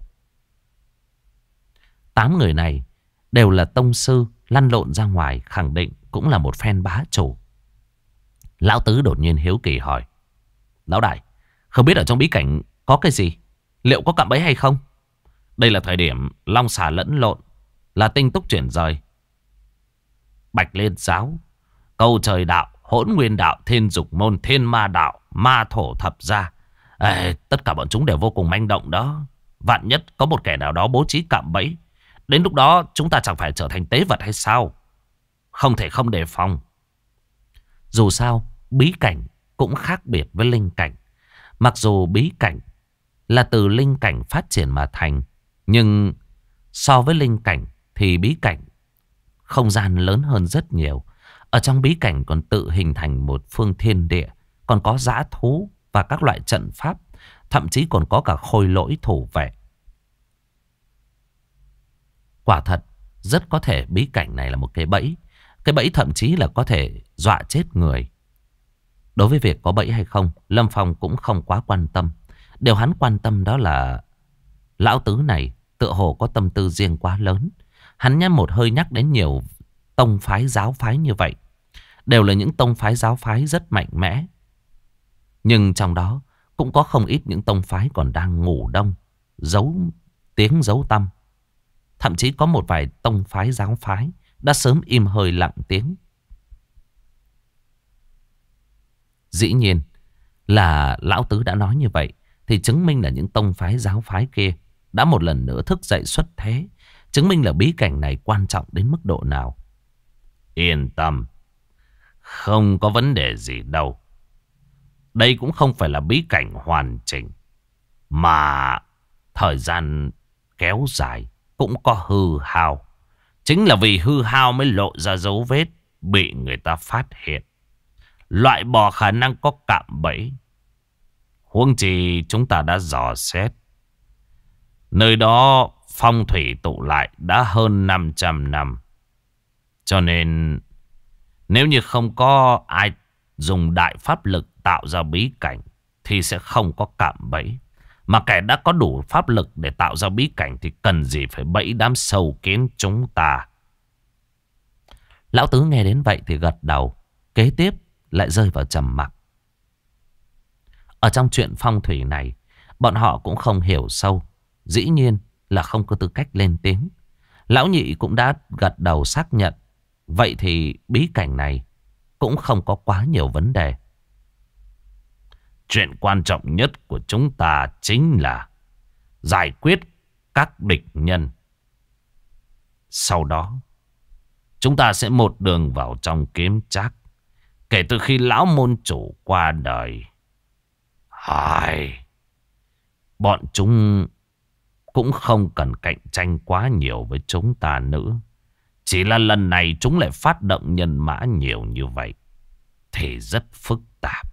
Speaker 1: 8 người này đều là tông sư, lăn lộn ra ngoài, khẳng định cũng là một phen bá chủ. Lão Tứ đột nhiên hiếu kỳ hỏi. Lão đại, không biết ở trong bí cảnh có cái gì? Liệu có cạm bẫy hay không? Đây là thời điểm long xà lẫn lộn, là tinh túc chuyển rời. Bạch Liên giáo, câu trời đạo, hỗn nguyên đạo, thiên dục môn, thiên ma đạo, ma thổ thập gia. Tất cả bọn chúng đều vô cùng manh động đó. Vạn nhất có một kẻ nào đó bố trí cạm bẫy, đến lúc đó chúng ta chẳng phải trở thành tế vật hay sao? Không thể không đề phòng. Dù sao, bí cảnh cũng khác biệt với linh cảnh. Mặc dù bí cảnh là từ linh cảnh phát triển mà thành, nhưng so với linh cảnh thì bí cảnh không gian lớn hơn rất nhiều. Ở trong bí cảnh còn tự hình thành một phương thiên địa, còn có dã thú và các loại trận pháp, thậm chí còn có cả khôi lỗi thủ vệ. Quả thật, rất có thể bí cảnh này là một cái bẫy. Cái bẫy thậm chí là có thể dọa chết người. Đối với việc có bẫy hay không, Lâm Phong cũng không quá quan tâm. Điều hắn quan tâm đó là lão Tứ này tựa hồ có tâm tư riêng quá lớn. Hắn nhắm một hơi nhắc đến nhiều tông phái giáo phái như vậy. Đều là những tông phái giáo phái rất mạnh mẽ. Nhưng trong đó cũng có không ít những tông phái còn đang ngủ đông, giấu tiếng giấu tăm. Thậm chí có một vài tông phái giáo phái đã sớm im hơi lặng tiếng. Dĩ nhiên là lão Tứ đã nói như vậy thì chứng minh là những tông phái giáo phái kia đã một lần nữa thức dậy xuất thế. Chứng minh là bí cảnh này quan trọng đến mức độ nào. Yên tâm, không có vấn đề gì đâu. Đây cũng không phải là bí cảnh hoàn chỉnh, mà thời gian kéo dài cũng có hư hao. Chính là vì hư hao mới lộ ra dấu vết.
Speaker 2: bị người ta phát hiện, loại bỏ khả năng có cạm bẫy. Huống chi chúng ta đã dò xét. Nơi đó phong thủy tụ lại đã hơn 500 năm. Cho nên nếu như không có ai dùng đại pháp lực tạo ra bí cảnh thì sẽ không có cạm bẫy. Mà kẻ đã có đủ pháp lực để tạo ra bí cảnh thì cần gì phải bẫy đám sâu kiến chúng ta.
Speaker 1: Lão Tứ nghe đến vậy thì gật đầu. Kế tiếp lại rơi vào trầm mặc. Ở trong chuyện phong thủy này, bọn họ cũng không hiểu sâu. Dĩ nhiên là không có tư cách lên tiếng. Lão Nhị cũng đã gật đầu xác nhận. Vậy thì bí cảnh này cũng không có quá nhiều vấn đề.
Speaker 2: Chuyện quan trọng nhất của chúng ta chính là giải quyết các địch nhân. Sau đó, chúng ta sẽ một đường vào trong kiếm trác. Kể từ khi lão môn chủ qua đời, bọn chúng cũng không cần cạnh tranh quá nhiều với chúng ta nữa. Chỉ là lần này chúng lại phát động nhân mã nhiều như vậy thì rất phức tạp.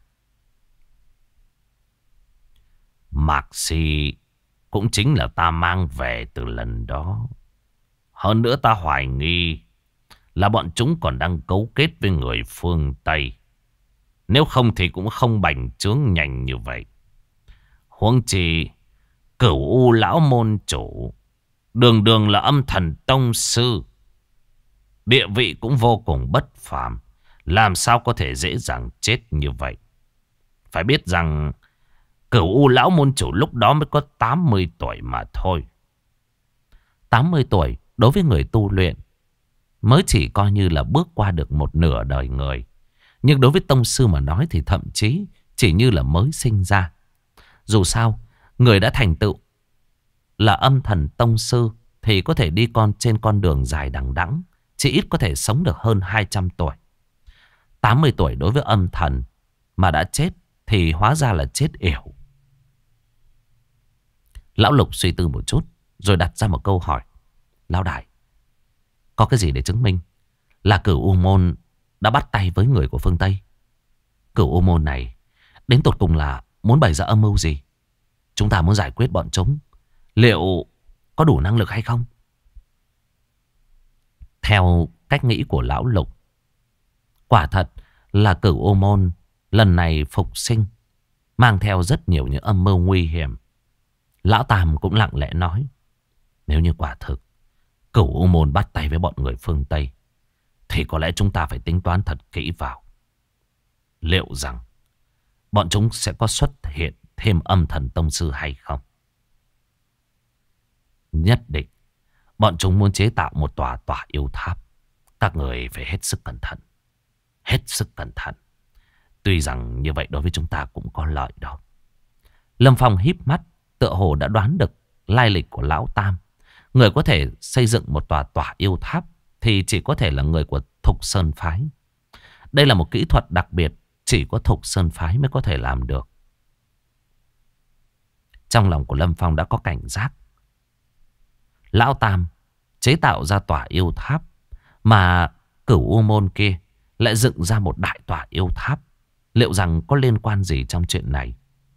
Speaker 2: Mạc Si cũng chính là ta mang về từ lần đó. Hơn nữa ta hoài nghi là bọn chúng còn đang cấu kết với người phương Tây. Nếu không thì cũng không bành trướng nhanh như vậy. Huống chi Cửu U lão môn chủ đường đường là âm thần tông sư, địa vị cũng vô cùng bất phàm, làm sao có thể dễ dàng chết như vậy. Phải biết rằng Cửu U lão môn chủ lúc đó mới có 80 tuổi mà thôi.
Speaker 1: 80 tuổi đối với người tu luyện mới chỉ coi như là bước qua được một nửa đời người. Nhưng đối với tông sư mà nói thì thậm chí chỉ như là mới sinh ra. Dù sao, người đã thành tựu là âm thần tông sư thì có thể đi trên con đường dài đằng đẵng, chỉ ít có thể sống được hơn 200 tuổi. 80 tuổi đối với âm thần mà đã chết thì hóa ra là chết yểu. Lão Lục suy tư một chút rồi đặt ra một câu hỏi. Lão đại, có cái gì để chứng minh là Cửu U môn đã bắt tay với người của phương Tây? Cửu U môn này đến tột cùng là muốn bày ra âm mưu gì? Chúng ta muốn giải quyết bọn chúng, liệu có đủ năng lực hay không? Theo cách nghĩ của Lão Lục, quả thật là Cửu U môn lần này phục sinh mang theo rất nhiều những âm mưu nguy hiểm. Lão Tam cũng lặng lẽ nói, nếu như quả thực Cửu U môn bắt tay với bọn người phương Tây thì có lẽ chúng ta phải tính toán thật kỹ vào. Liệu rằng bọn chúng sẽ có xuất hiện thêm âm thần tông sư hay không? Nhất định bọn chúng muốn chế tạo một tòa yêu tháp. Các người phải hết sức cẩn thận. Hết sức cẩn thận. Tuy rằng như vậy đối với chúng ta cũng có lợi đó. Lâm Phong híp mắt, tựa hồ đã đoán được lai lịch của Lão Tam. Người có thể xây dựng một tòa yêu tháp thì chỉ có thể là người của Thục Sơn Phái. Đây là một kỹ thuật đặc biệt, chỉ có Thục Sơn Phái mới có thể làm được. Trong lòng của Lâm Phong đã có cảnh giác. Lão Tam chế tạo ra tòa yêu tháp, mà Cửu U môn kia lại dựng ra một đại tòa yêu tháp. Liệu rằng có liên quan gì trong chuyện này?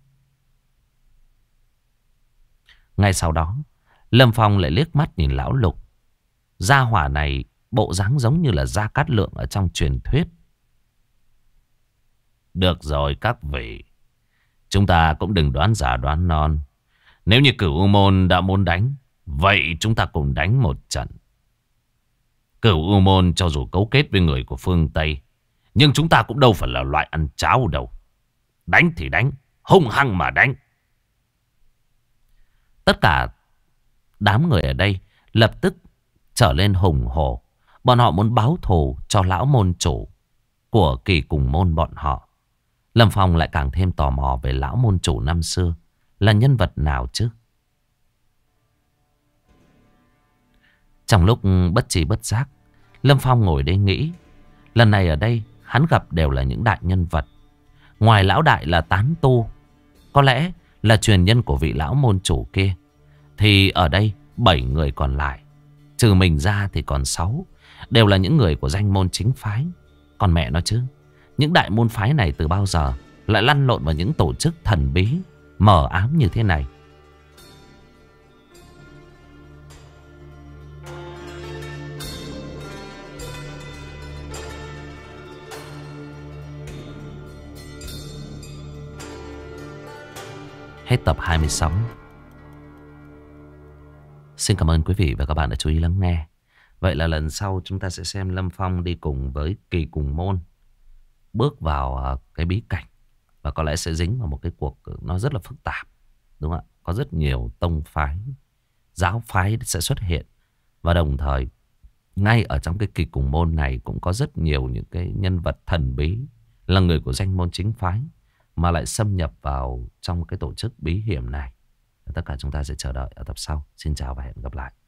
Speaker 1: Ngay sau đó, Lâm Phong lại liếc mắt nhìn Lão Lục. Gia hỏa này bộ dáng giống như là Gia Cát Lượng ở trong truyền thuyết.
Speaker 2: Được rồi các vị, chúng ta cũng đừng đoán già đoán non. Nếu như Cửu U môn đã muốn đánh, vậy chúng ta cùng đánh một trận. Cửu U môn cho dù cấu kết với người của phương Tây, nhưng chúng ta cũng đâu phải là loại ăn cháo đâu. Đánh thì đánh, hung hăng mà đánh.
Speaker 1: Tất cả đám người ở đây lập tức trở lên hùng hổ. Bọn họ muốn báo thù cho lão môn chủ của Kỳ Cùng môn bọn họ. Lâm Phong lại càng thêm tò mò về lão môn chủ năm xưa là nhân vật nào chứ. Trong lúc bất trí bất giác, Lâm Phong ngồi đây nghĩ. Lần này ở đây hắn gặp đều là những đại nhân vật. Ngoài lão đại là tán tu, có lẽ là truyền nhân của vị lão môn chủ kia, thì ở đây 7 người còn lại, trừ mình ra thì còn 6, đều là những người của danh môn chính phái. Còn mẹ nó chứ, những đại môn phái này từ bao giờ lại lăn lộn vào những tổ chức thần bí mờ ám như thế này? Hết tập 26. Xin cảm ơn quý vị và các bạn đã chú ý lắng nghe. Vậy là lần sau chúng ta sẽ xem Lâm Phong đi cùng với Kỳ Cùng Môn bước vào cái bí cảnh. Và có lẽ sẽ dính vào một cái cuộc nó rất là phức tạp, đúng không ạ? Có rất nhiều tông phái, giáo phái sẽ xuất hiện. Và đồng thời ngay ở trong cái Kỳ Cùng Môn này cũng có rất nhiều những cái nhân vật thần bí là người của danh môn chính phái mà lại xâm nhập vào trong cái tổ chức bí hiểm này. Tất cả chúng ta sẽ chờ đợi ở tập sau. Xin chào và hẹn gặp lại.